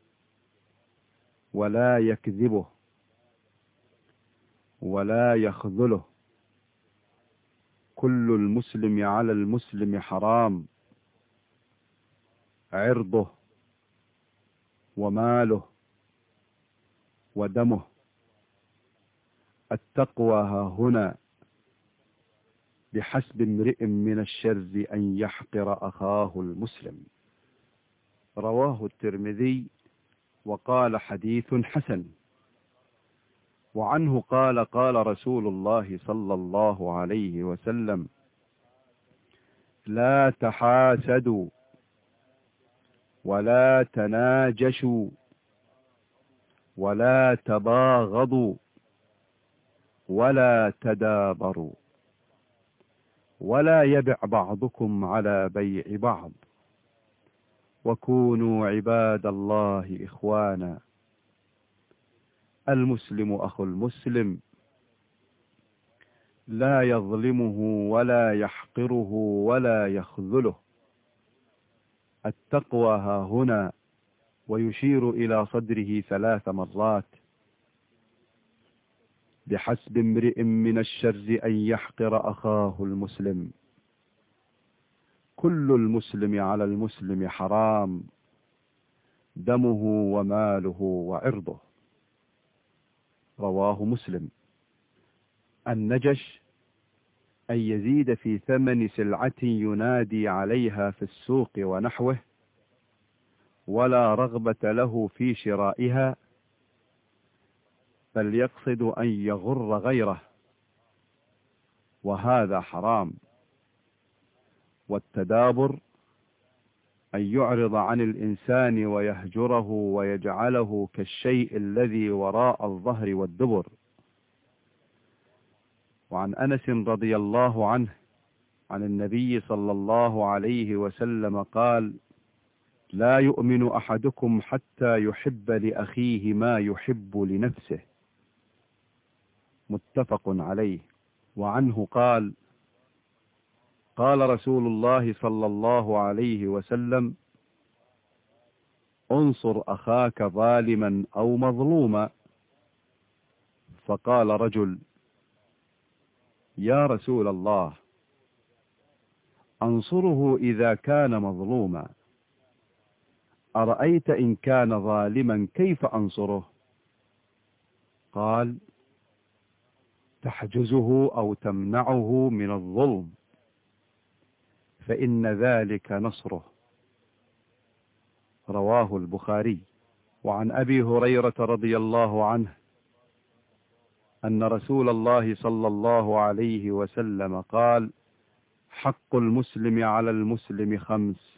ولا يكذبه ولا يخذله، كل المسلم على المسلم حرام، عرضه وماله ودمه. التقوى ها هنا بحسب امرئ من الشر أن يحقر أخاه المسلم. رواه الترمذي وقال حديث حسن. وعنه قال قال رسول الله صلى الله عليه وسلم لا تحاسدوا ولا تناجشوا ولا تباغضوا ولا تدابروا ولا يبع بعضكم على بيع بعض وكونوا عباد الله إخوانا. المسلم أخو المسلم، لا يظلمه ولا يحقره ولا يخذله. التقوى ها هنا، ويشير إلى صدره ثلاث مرات. بحسب امرئ من الشر أن يحقر أخاه المسلم. كل المسلم على المسلم حرام، دمه وماله وعرضه. رواه مسلم. النجش أن يزيد في ثمن سلعة ينادي عليها في السوق ونحوه، ولا رغبة له في شرائها، بل يقصد أن يغر غيره، وهذا حرام. والتدابر أن يعرض عن الإنسان ويهجره ويجعله كالشيء الذي وراء الظهر والدبر. وعن أنس رضي الله عنه عن النبي صلى الله عليه وسلم قال: لا يؤمن أحدكم حتى يحب لأخيه ما يحب لنفسه. متفق عليه. وعنه قال: قال رسول الله صلى الله عليه وسلم: انصر أخاك ظالما أو مظلوما. فقال رجل: يا رسول الله، أنصره إذا كان مظلوما، أرأيت إن كان ظالما كيف أنصره؟ قال: تحجزه أو تمنعه من الظلم، فإن ذلك نصره. رواه البخاري. وعن أبي هريرة رضي الله عنه أن رسول الله صلى الله عليه وسلم قال: حق المسلم على المسلم خمس: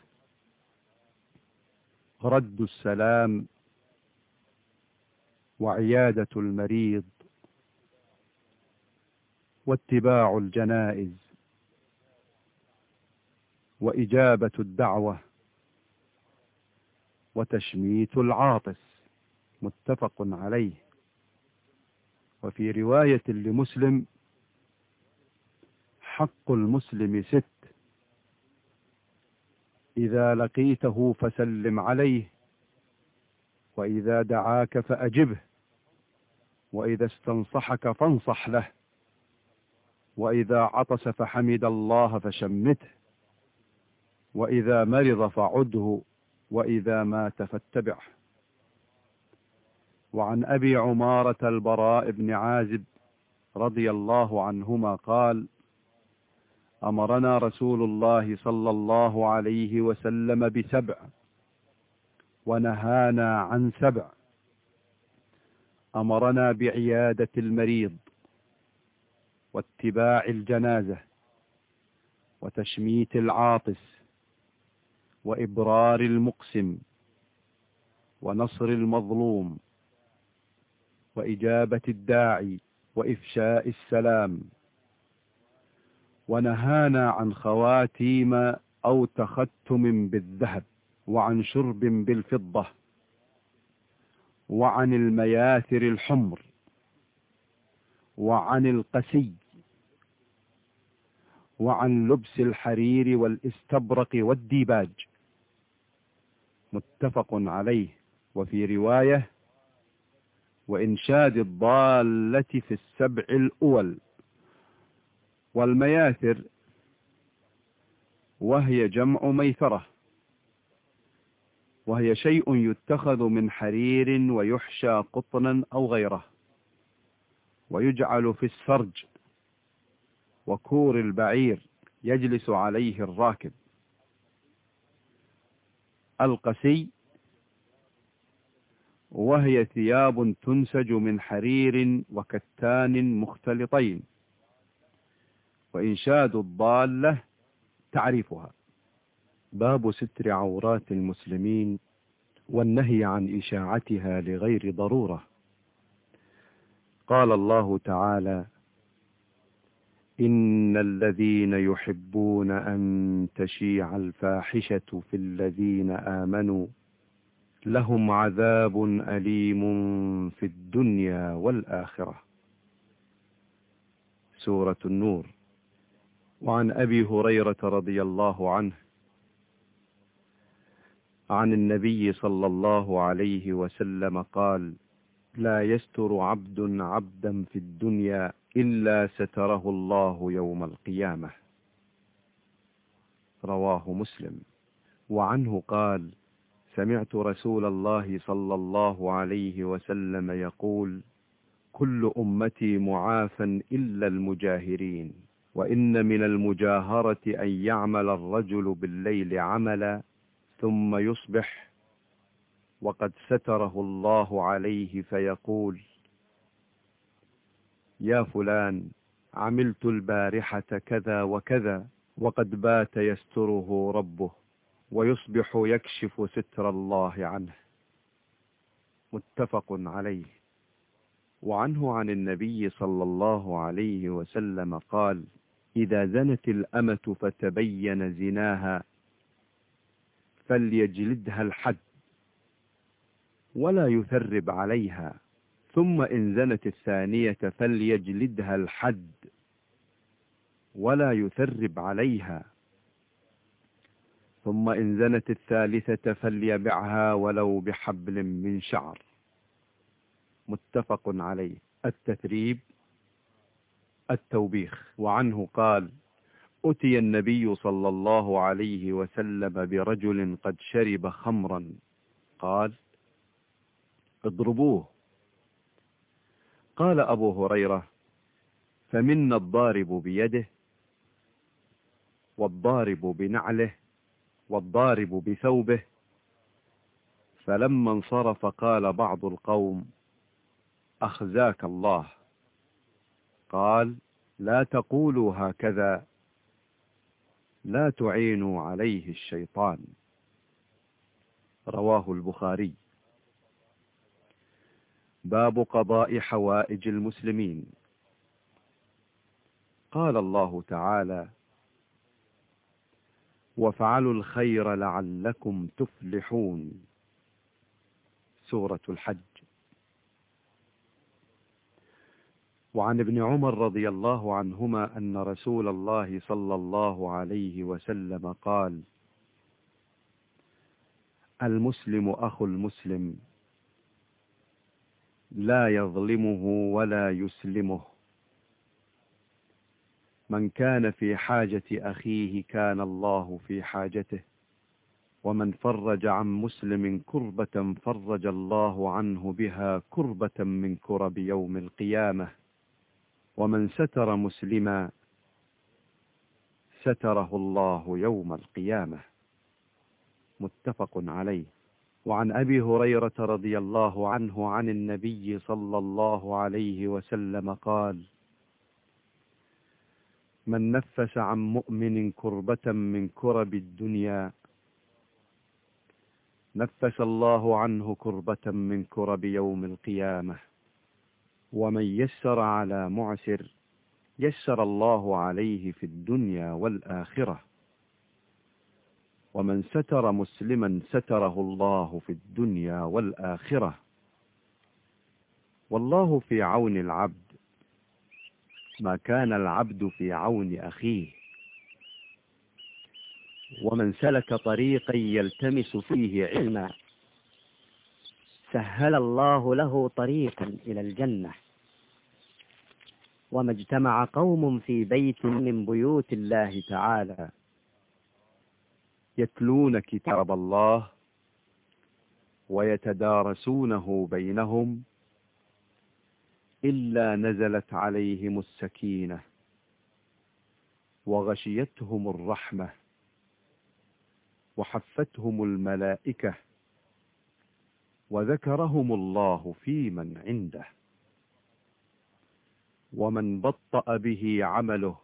رد السلام، وعيادة المريض، واتباع الجنائز، وإجابة الدعوة، وتشميت العاطس. متفق عليه. وفي رواية لمسلم: حق المسلم ست: إذا لقيته فسلم عليه، وإذا دعاك فأجبه، وإذا استنصحك فانصح له، وإذا عطس فحمد الله فشمته، وإذا مرض فعده، وإذا مات فاتبعه. وعن أبي عمارة البراء بن عازب رضي الله عنهما قال: أمرنا رسول الله صلى الله عليه وسلم بسبع، ونهانا عن سبع. أمرنا بعيادة المريض، واتباع الجنازة، وتشميت العاطس، وإبرار المقسم، ونصر المظلوم، وإجابة الداعي، وإفشاء السلام. ونهانا عن خواتيم أو تختم بالذهب، وعن شرب بالفضة، وعن المياثر الحمر، وعن القسي، وعن لبس الحرير والاستبرق والديباج. متفق عليه. وفي رواية: وإنشاد الضالة في السبع الأول. والمياثر وهي جمع ميثرة، وهي شيء يتخذ من حرير ويحشى قطنا أو غيره، ويجعل في السرج وكور البعير يجلس عليه الراكب. القسي وهي ثياب تنسج من حرير وكتان مختلطين. وإنشاد الضالة تعريفها: باب ستر عورات المسلمين والنهي عن إشاعتها لغير ضرورة. قال الله تعالى: إن إن الذين يحبون أن تشيع الفاحشة في الذين آمنوا لهم عذاب أليم في الدنيا والآخرة. سورة النور. وعن أبي هريرة رضي الله عنه عن النبي صلى الله عليه وسلم قال: لا يستر عبد عبدا في الدنيا إلا ستره الله يوم القيامة. رواه مسلم. وعنه قال: سمعت رسول الله صلى الله عليه وسلم يقول: كل أمتي معافى إلا المجاهرين، وإن من المجاهرة أن يعمل الرجل بالليل عملا ثم يصبح وقد ستره الله عليه فيقول: يا فلان، عملت البارحة كذا وكذا، وقد بات يستره ربه، ويصبح يكشف ستر الله عنه. متفق عليه. وعنه عن النبي صلى الله عليه وسلم قال: إذا زنت الأمة فتبين زناها فليجلدها الحد ولا يثرب عليها، ثم إن زنت الثانية فليجلدها الحد ولا يثرب عليها، ثم إن زنت الثالثة فليبعها ولو بحبل من شعر. متفق عليه. التثريب التوبيخ. وعنه قال: أتي النبي صلى الله عليه وسلم برجل قد شرب خمرا، قال: اضربوه. قال أبو هريرة: فمنا الضارب بيده، والضارب بنعله، والضارب بثوبه. فلما انصرف قال بعض القوم: أخزاك الله. قال: لا تقولوا هكذا، لا تعينوا عليه الشيطان. رواه البخاري. باب قضاء حوائج المسلمين. قال الله تعالى: وافعلوا الخير لعلكم تفلحون. سورة الحج. وعن ابن عمر رضي الله عنهما أن رسول الله صلى الله عليه وسلم قال: المسلم أخو المسلم، لا يظلمه ولا يسلمه. من كان في حاجة أخيه كان الله في حاجته، ومن فرج عن مسلم كربة فرج الله عنه بها كربة من كرب يوم القيامة، ومن ستر مسلما ستره الله يوم القيامة. متفق عليه. وعن أبي هريرة رضي الله عنه عن النبي صلى الله عليه وسلم قال: من نفس عن مؤمن كربة من كرب الدنيا نفس الله عنه كربة من كرب يوم القيامة، ومن يسر على معسر يسر الله عليه في الدنيا والآخرة، ومن ستر مسلما ستره الله في الدنيا والآخرة. والله في عون العبد ما كان العبد في عون أخيه. ومن سلك طريقا يلتمس فيه علما سهل الله له طريقا إلى الجنة. وما اجتمع قوم في بيت من بيوت الله تعالى يتلون كتاب الله ويتدارسونه بينهم إلا نزلت عليهم السكينة وغشيتهم الرحمة وحفتهم الملائكة وذكرهم الله في من عنده. ومن بطأ به عمله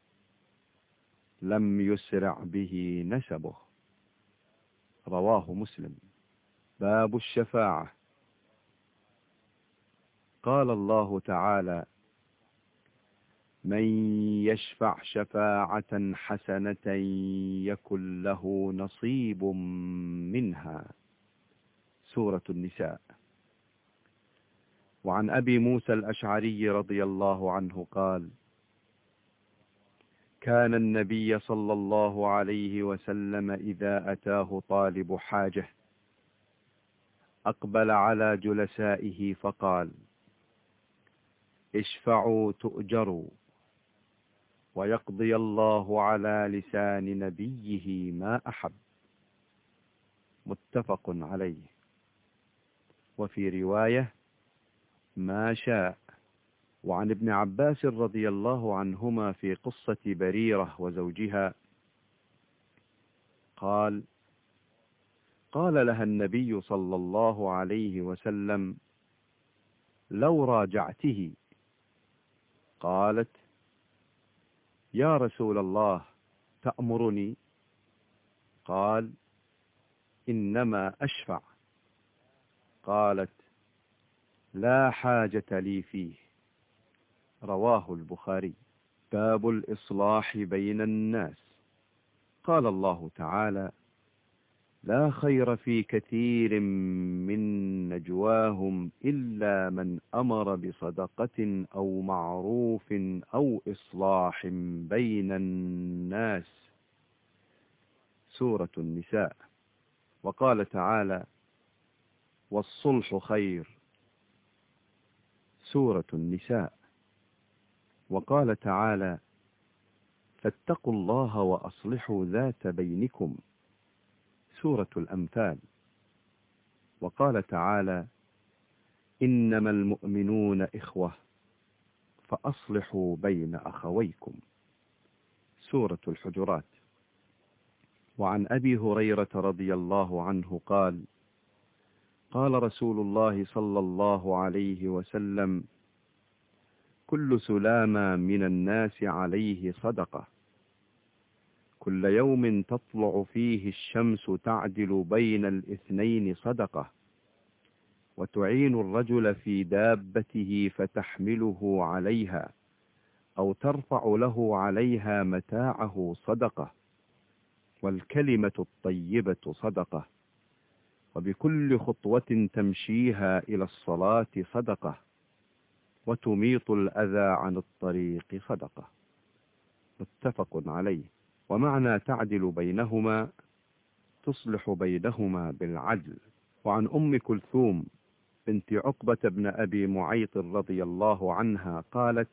لم يسرع به نسبه. رواه مسلم. باب الشفاعة. قال الله تعالى: من يشفع شفاعة حسنة يكن له نصيب منها. سورة النساء. وعن أبي موسى الأشعري رضي الله عنه قال: كان النبي صلى الله عليه وسلم إذا أتاه طالب حاجة أقبل على جلسائه فقال: اشفعوا تؤجروا، ويقضي الله على لسان نبيه ما أحب. متفق عليه. وفي رواية: ما شاء. وعن ابن عباس رضي الله عنهما في قصة بريرة وزوجها قال: قال لها النبي صلى الله عليه وسلم: لو راجعته. قالت: يا رسول الله تأمرني؟ قال: إنما أشفع. قالت: لا حاجة لي فيه. رواه البخاري. باب الإصلاح بين الناس. قال الله تعالى: لا خير في كثير من نجواهم إلا من أمر بصدقة أو معروف أو إصلاح بين الناس. سورة النساء. وقال تعالى: والصلح خير. سورة النساء. وقال تعالى: فاتقوا الله وأصلحوا ذات بينكم. سورة الأنفال. وقال تعالى: إنما المؤمنون إخوة فأصلحوا بين أخويكم. سورة الحجرات. وعن أبي هريرة رضي الله عنه قال: قال رسول الله صلى الله عليه وسلم: كل سلامة من الناس عليه صدقة، كل يوم تطلع فيه الشمس تعدل بين الاثنين صدقة، وتعين الرجل في دابته فتحمله عليها أو ترفع له عليها متاعه صدقة، والكلمة الطيبة صدقة، وبكل خطوة تمشيها إلى الصلاة صدقة، وتميط الأذى عن الطريق صدقة. متفق عليه. ومعنى تعدل بينهما تصلح بينهما بالعدل. وعن أم كلثوم بنت عقبة بن أبي معيط رضي الله عنها قالت: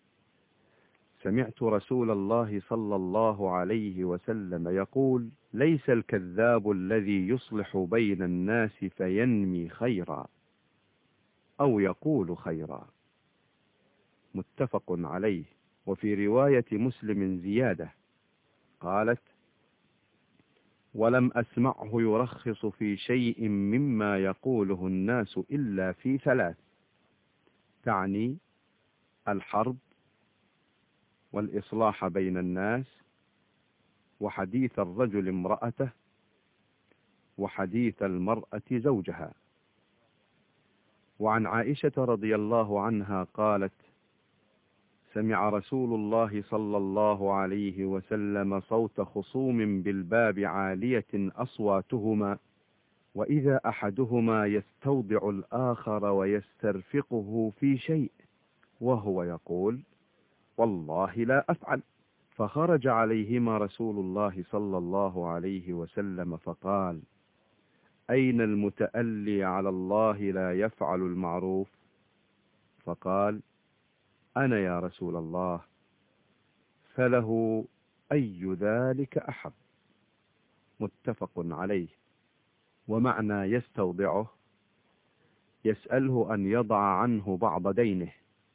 سمعت رسول الله صلى الله عليه وسلم يقول: ليس الكذاب الذي يصلح بين الناس فينمي خيرا أو يقول خيرا. متفق عليه. وفي رواية مسلم زيادة قالت: ولم أسمعه يرخص في شيء مما يقوله الناس إلا في ثلاث، تعني الحرب، والإصلاح بين الناس، وحديث الرجل امرأته، وحديث المرأة زوجها. وعن عائشة رضي الله عنها قالت: سمع رسول الله صلى الله عليه وسلم صوت خصوم بالباب عالية أصواتهما، وإذا أحدهما يستودع الآخر ويسترفقه في شيء وهو يقول: والله لا أفعل. فخرج عليهما رسول الله صلى الله عليه وسلم فقال: أين المتألي على الله لا يفعل المعروف؟ فقال: أنا يا رسول الله. فله أي ذلك أحب. متفق عليه. ومعنى يستودعه يسأله أن يضع عنه بعض دينه،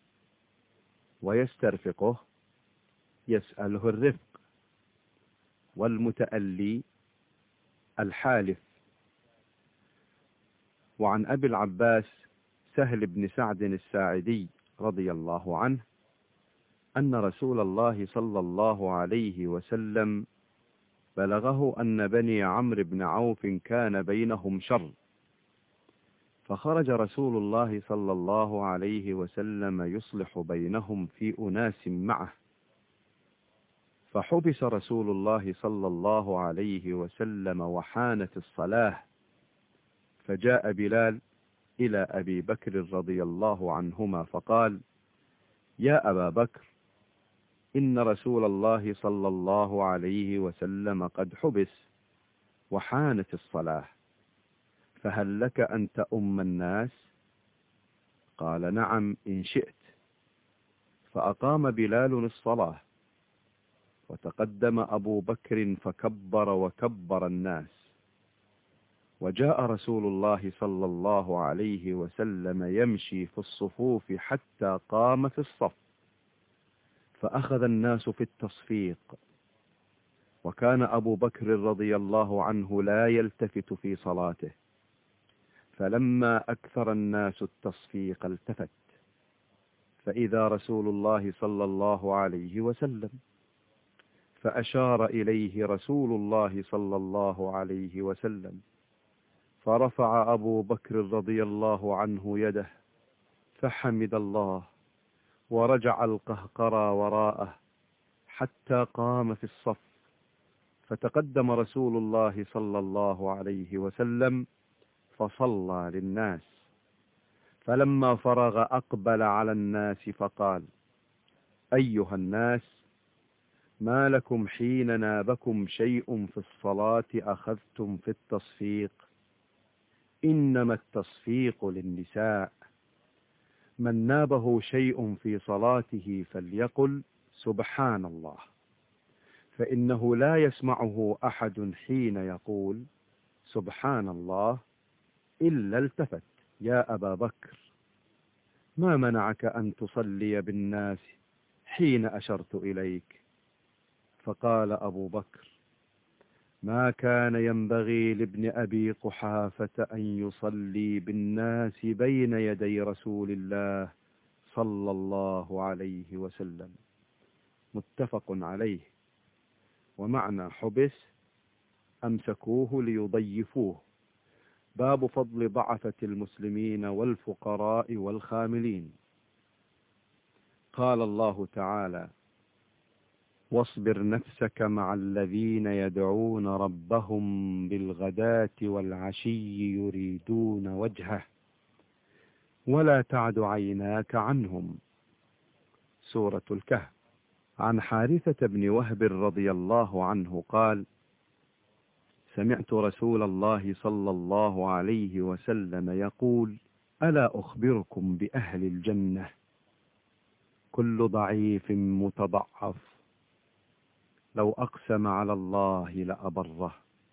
ويسترفقه يسأله الرفق، والمتألي الحالف. وعن أبي العباس سهل بن سعد الساعدي رضي الله عنه أن رسول الله صلى الله عليه وسلم بلغه أن بني عمرو بن عوف كان بينهم شر، فخرج رسول الله صلى الله عليه وسلم يصلح بينهم في أناس معه، فحبس رسول الله صلى الله عليه وسلم وحانت الصلاة، فجاء بلال إلى أبي بكر رضي الله عنهما فقال: يا أبا بكر، إن رسول الله صلى الله عليه وسلم قد حبس وحانت الصلاة، فهل لك أن تؤم الناس؟ قال: نعم إن شئت. فأقام بلال الصلاة، وتقدم أبو بكر فكبر وكبر الناس، وجاء رسول الله صلى الله عليه وسلم يمشي في الصفوف حتى قام في الصف، فأخذ الناس في التصفيق، وكان أبو بكر رضي الله عنه لا يلتفت في صلاته، فلما أكثر الناس التصفيق التفت، فإذا رسول الله صلى الله عليه وسلم، فأشار إليه رسول الله صلى الله عليه وسلم، فرفع أبو بكر رضي الله عنه يده فحمد الله، ورجع القهقرى وراءه حتى قام في الصف، فتقدم رسول الله صلى الله عليه وسلم فصلى للناس، فلما فرغ أقبل على الناس فقال: أيها الناس، ما لكم حين نابكم شيء في الصلاة أخذتم في التصفيق؟ إنما التصفيق للنساء، من نابه شيء في صلاته فليقل سبحان الله، فإنه لا يسمعه أحد حين يقول سبحان الله إلا التفت. يا أبا بكر، ما منعك أن تصلي بالناس حين أشرت إليك؟ فقال أبو بكر: ما كان ينبغي لابن أبي قحافة أن يصلي بالناس بين يدي رسول الله صلى الله عليه وسلم. متفق عليه. ومعنى حبس أمسكوه ليضيفوه. باب فضل ضعفة المسلمين والفقراء والخاملين. قال الله تعالى: واصبر نفسك مع الذين يدعون ربهم بالغداة والعشي يريدون وجهه ولا تعد عيناك عنهم. سورة الكهف. عن حارثة بن وهب رضي الله عنه قال: سمعت رسول الله صلى الله عليه وسلم يقول: ألا أخبركم بأهل الجنة؟ كل ضعيف متضعف لو أقسم على الله لأبره.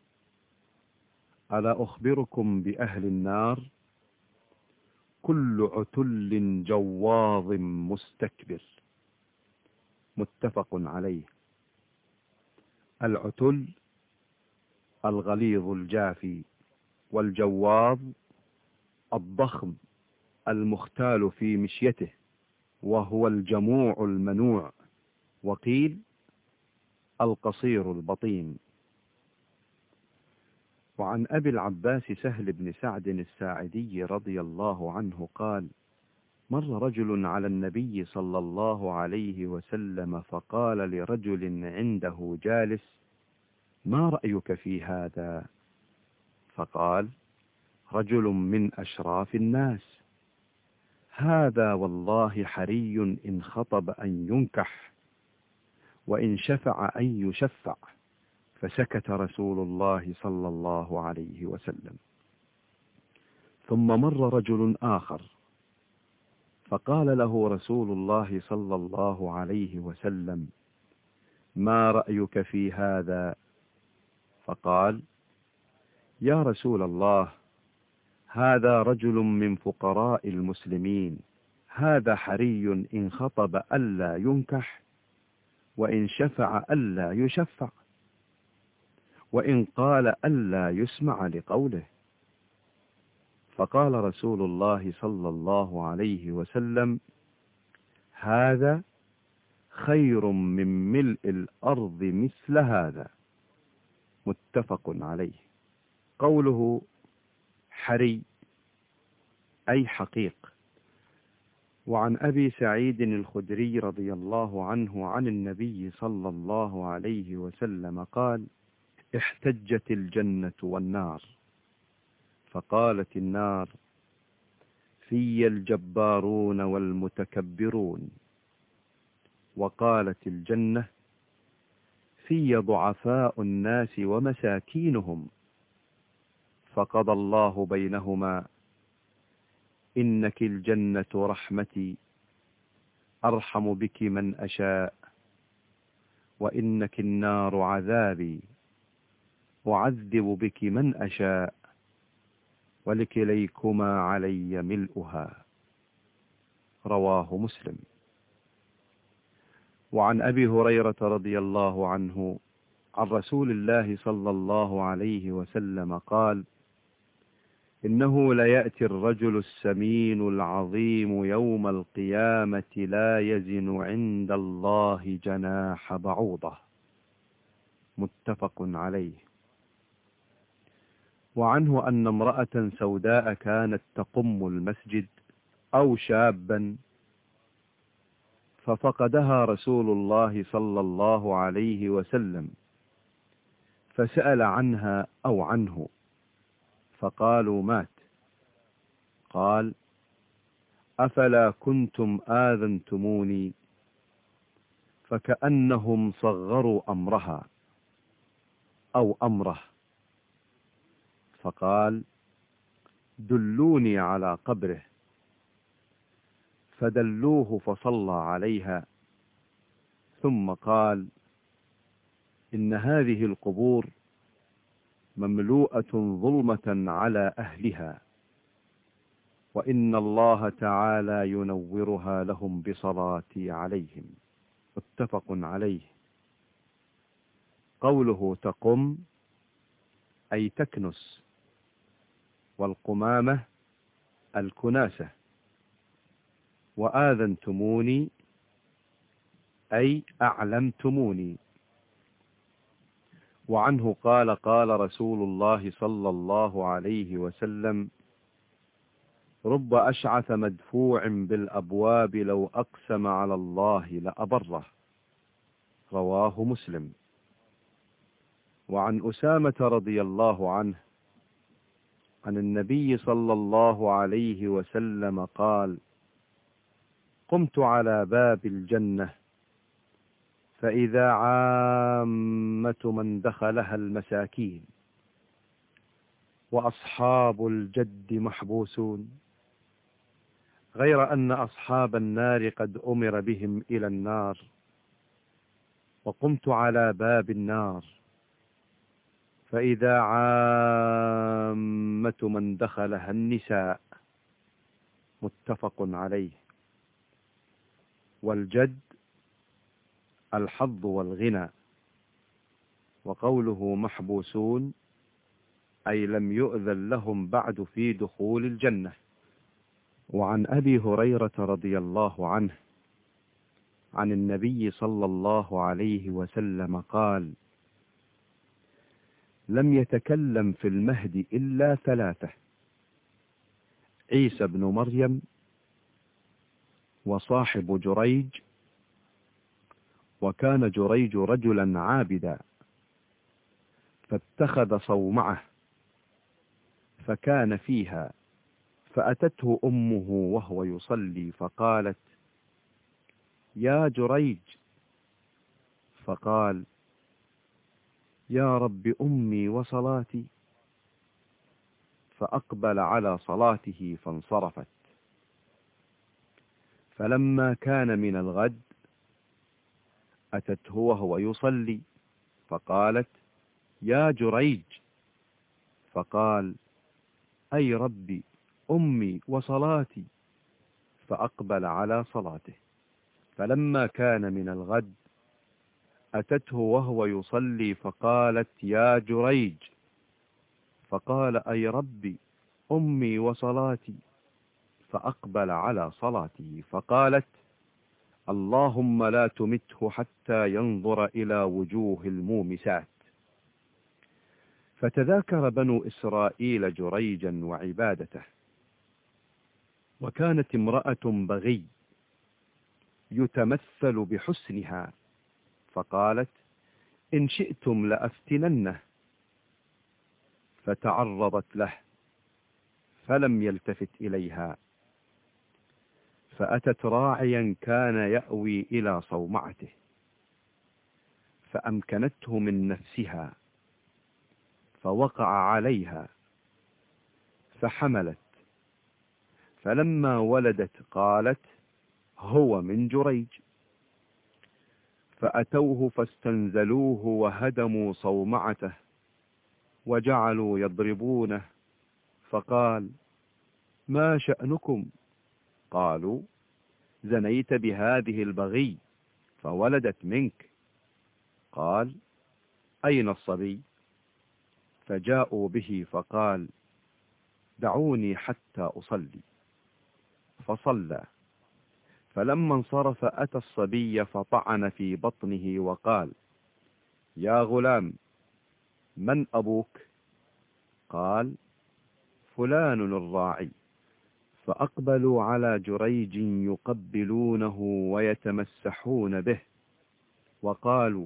ألا أخبركم بأهل النار؟ كل عتل جواظ مستكبر. متفق عليه. العتل الغليظ الجافي، والجواظ الضخم المختال في مشيته، وهو الجموع المنوع، وقيل القصير البطين. وعن أبي العباس سهل بن سعد الساعدي رضي الله عنه قال: مر رجل على النبي صلى الله عليه وسلم فقال لرجل عنده جالس: ما رأيك في هذا؟ فقال: رجل من أشراف الناس، هذا والله حري إن خطب أن ينكح، وإن شفع أن يشفع. فسكت رسول الله صلى الله عليه وسلم. ثم مر رجل آخر فقال له رسول الله صلى الله عليه وسلم: ما رأيك في هذا؟ فقال: يا رسول الله، هذا رجل من فقراء المسلمين، هذا حري إن خطب ألا ينكح، وإن شفع ألا يشفع، وإن قال ألا يسمع لقوله. فقال رسول الله صلى الله عليه وسلم: هذا خير من ملء الأرض مثل هذا. متفق عليه. قوله حري أي حقيق. وعن أبي سعيد الخدري رضي الله عنه عن النبي صلى الله عليه وسلم قال: احتجت الجنة والنار، فقالت النار: في الجبارون والمتكبرون. وقالت الجنة: في ضعفاء الناس ومساكينهم. فقضى الله بينهما: إنك الجنة رحمتي أرحم بك من أشاء، وإنك النار عذابي أعذب بك من أشاء، ولكليكما علي ملؤها. رواه مسلم. وعن أبي هريرة رضي الله عنه عن رسول الله صلى الله عليه وسلم قال: إنه ليأتي الرجل السمين العظيم يوم القيامة لا يزن عند الله جناح بعوضة. متفق عليه. وعنه أن امرأة سوداء كانت تقم المسجد أو شابا، ففقدها رسول الله صلى الله عليه وسلم، فسأل عنها أو عنه، فقالوا: مات. قال: أفلا كنتم آذنتموني؟ فكأنهم صغروا أمرها أو أمره. فقال: دلوني على قبره. فدلوه فصلى عليها، ثم قال: إن هذه القبور مملوءة ظلمة على أهلها، وإن الله تعالى ينورها لهم بصلاتي عليهم. متفق عليه. قوله تقم أي تكنس، والقمامة الكناسة. وآذنتموني أي أعلمتموني. وعنه قال: قال رسول الله صلى الله عليه وسلم: رب أشعث مدفوع بالأبواب لو أقسم على الله لأبره. رواه مسلم. وعن أسامة رضي الله عنه عن النبي صلى الله عليه وسلم قال: قمت على باب الجنة فإذا عامة من دخلها المساكين، وأصحاب الجد محبوسون، غير أن أصحاب النار قد أمر بهم إلى النار. وقمت على باب النار فإذا عامة من دخلها النساء. متفق عليه. والجد الحظ والغنى. وقوله محبوسون أي لم يؤذن لهم بعد في دخول الجنة. وعن أبي هريرة رضي الله عنه عن النبي صلى الله عليه وسلم قال: لم يتكلم في المهد إلا ثلاثة: عيسى بن مريم، وصاحب جريج، وكان جريج رجلا عابدا فاتخذ صومعه فكان فيها، فأتته أمه وهو يصلي فقالت: يا جريج. فقال: يا رب أمي وصلاتي. فأقبل على صلاته فانصرفت. فلما كان من الغد أتته وهو يصلي فقالت: يا جريج. فقال: أي ربي أمي وصلاتي. فأقبل على صلاته. فلما كان من الغد أتته وهو يصلي فقالت: يا جريج. فقال: أي ربي أمي وصلاتي. فأقبل على صلاته. فقالت: اللهم لا تمته حتى ينظر إلى وجوه المومسات. فتذاكر بنو إسرائيل جريجا وعبادته، وكانت امرأة بغي يتمثل بحسنها، فقالت: إن شئتم لأفتننه. فتعرضت له فلم يلتفت إليها، فأتت راعيا كان يأوي إلى صومعته، فأمكنته من نفسها، فوقع عليها فحملت، فلما ولدت قالت: هو من جريج. فأتوه فاستنزلوه وهدموا صومعته وجعلوا يضربونه، فقال: ما شأنكم؟ قالوا: زنيت بهذه البغي فولدت منك. قال: أين الصبي؟ فجاءوا به، فقال: دعوني حتى أصلي. فصلى، فلما انصرف أتى الصبي فطعن في بطنه وقال: يا غلام، من أبوك؟ قال: فلان الراعي. فأقبلوا على جريج يقبلونه ويتمسحون به، وقالوا: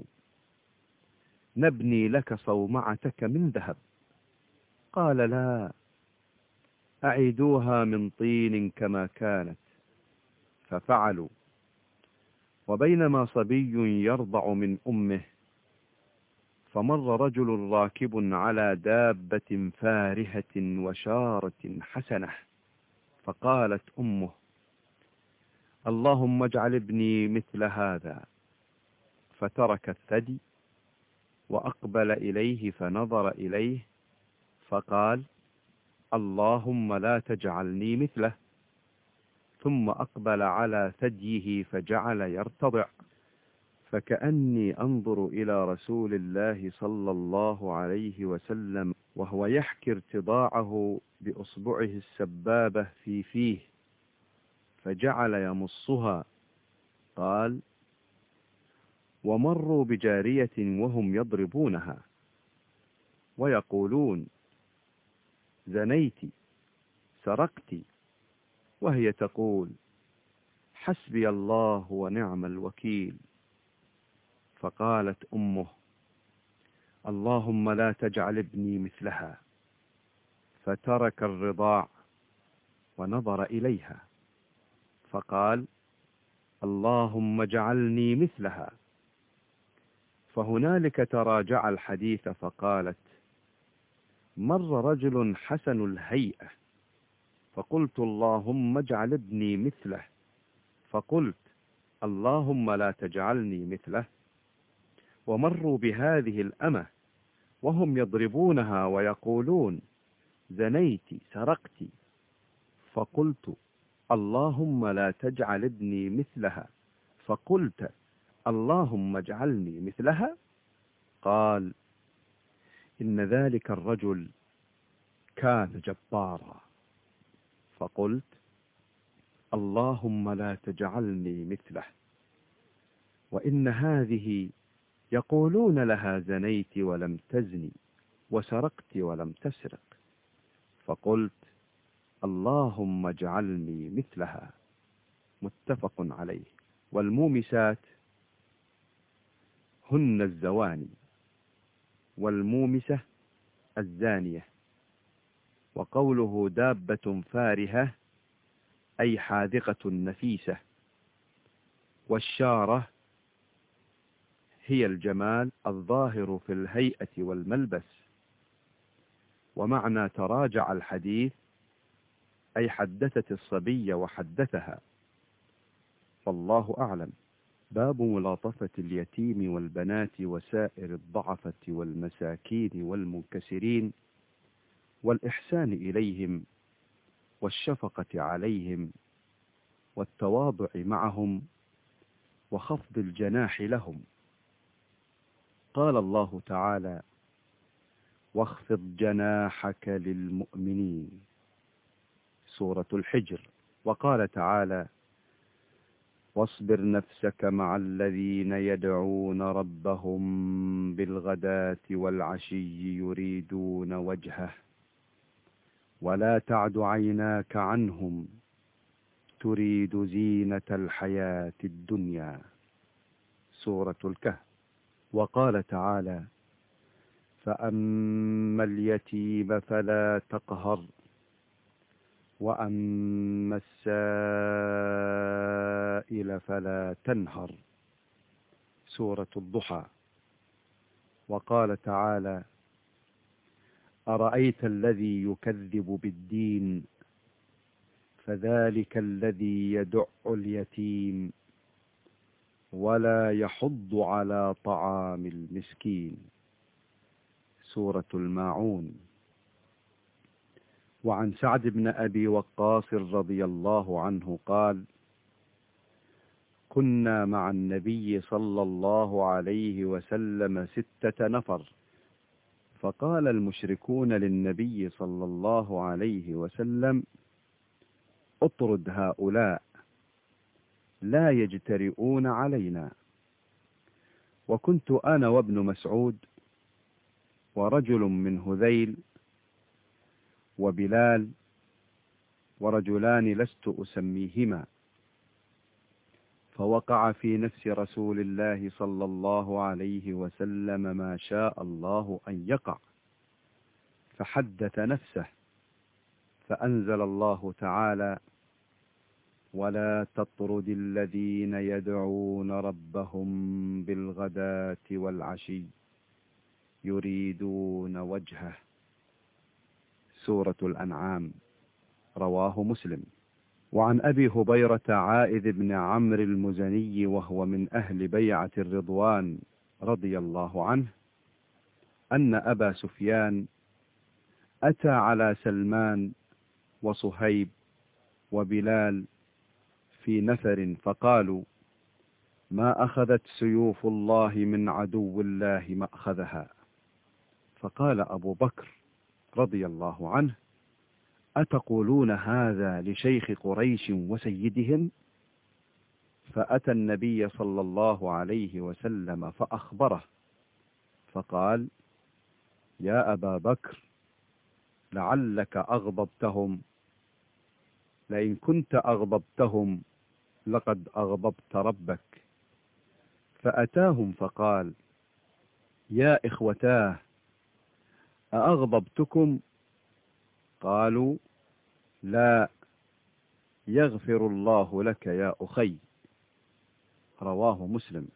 نبني لك صومعتك من ذهب. قال: لا، أعيدوها من طين كما كانت. ففعلوا. وبينما صبي يرضع من أمه، فمر رجل راكب على دابة فارهة وشارة حسنة، فقالت أمه: اللهم اجعل ابني مثل هذا. فترك الثدي وأقبل إليه فنظر إليه، فقال: اللهم لا تجعلني مثله. ثم أقبل على ثديه فجعل يرتضع، فكأني أنظر إلى رسول الله صلى الله عليه وسلم وهو يحكي ارتضاعه بأصبعه السبابة في فيه، فجعل يمصها. قال: ومروا بجارية وهم يضربونها ويقولون: زنيت، سرقت، وهي تقول: حسبي الله ونعم الوكيل. فقالت أمه: اللهم لا تجعل ابني مثلها. فترك الرضاع ونظر إليها، فقال: اللهم اجعلني مثلها. فهنالك تراجع الحديث، فقالت: مر رجل حسن الهيئة، فقلت: اللهم اجعل ابني مثله. فقلت: اللهم لا تجعلني مثله. ومروا بهذه الأمة وهم يضربونها ويقولون: زنيت، سرقت. فقلت: اللهم لا تجعل ابني مثلها. فقلت: اللهم اجعلني مثلها. قال: إن ذلك الرجل كان جبارا. فقلت: اللهم لا تجعلني مثله. وإن هذه يقولون لها: زنيت ولم تزني، وسرقت ولم تسرق. فقلت: اللهم اجعلني مثلها. متفق عليه. والمومسات هن الزواني، والمومسة الزانية. وقوله دابة فارهة أي حاذقة نفيسة. والشارة هي الجمال الظاهر في الهيئة والملبس. ومعنى تراجع الحديث أي حدثت الصبي وحدثها. فالله أعلم. باب ملاطفة اليتيم والبنات وسائر الضعفة والمساكين والمنكسرين، والإحسان إليهم، والشفقة عليهم، والتواضع معهم، وخفض الجناح لهم. قال الله تعالى: واخفض جناحك للمؤمنين، سورة الحجر. وقال تعالى: واصبر نفسك مع الذين يدعون ربهم بالغداة والعشي يريدون وجهه، ولا تعد عيناك عنهم تريد زينة الحياة الدنيا. سورة الكهف. وقال تعالى: فأما اليتيم فلا تقهر وأما السائل فلا تنهر. سورة الضحى. وقال تعالى: أرأيت الذي يكذب بالدين فذلك الذي يدع اليتيم ولا يحض على طعام المسكين. سورة الماعون. وعن سعد بن أبي وقاص رضي الله عنه قال: كنا مع النبي صلى الله عليه وسلم ستة نفر، فقال المشركون للنبي صلى الله عليه وسلم: اطرد هؤلاء لا يجترئون علينا. وكنت أنا وابن مسعود ورجل من هذيل وبلال ورجلان لست أسميهما، فوقع في نفس رسول الله صلى الله عليه وسلم ما شاء الله أن يقع، فحدث نفسه، فأنزل الله تعالى: ولا تطرد الذين يدعون ربهم بالغداة والعشي يريدون وجهه. سورة الأنعام. رواه مسلم. وعن أبي هبيرة عائذ بن عمرو المزني وهو من أهل بيعة الرضوان رضي الله عنه أن أبا سفيان أتى على سلمان وصهيب وبلال في نفر فقالوا: ما أخذت سيوف الله من عدو الله مأخذها. فقال أبو بكر رضي الله عنه: أتقولون هذا لشيخ قريش وسيدهم؟ فأتى النبي صلى الله عليه وسلم فأخبره، فقال: يا أبا بكر، لعلك أغضبتهم، لئن كنت أغضبتهم لقد أغضبت ربك. فأتاهم فقال: يا إخوتاه، أأغضبتكم؟ قالوا: لا، يغفر الله لك يا أخي. رواه مسلم.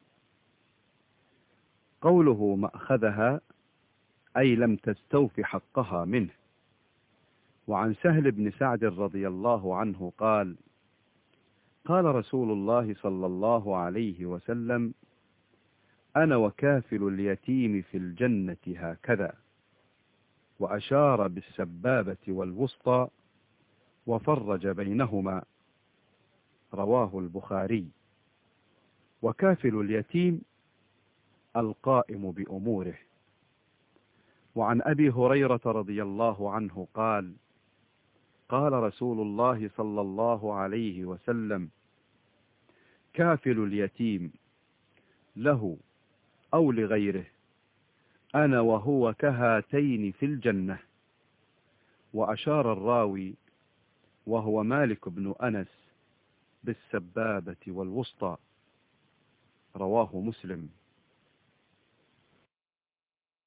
قوله مأخذها أي لم تستوف حقها منه. وعن سهل بن سعد رضي الله عنه قال: قال رسول الله صلى الله عليه وسلم: أنا وكافل اليتيم في الجنة هكذا، وأشار بالسبابة والوسطى وفرج بينهما. رواه البخاري. وكافل اليتيم القائم بأموره. وعن أبي هريرة رضي الله عنه قال: قال رسول الله صلى الله عليه وسلم: كافل اليتيم له أو لغيره أنا وهو كهاتين في الجنة. وأشار الراوي وهو مالك بن أنس بالسبابة والوسطى. رواه مسلم.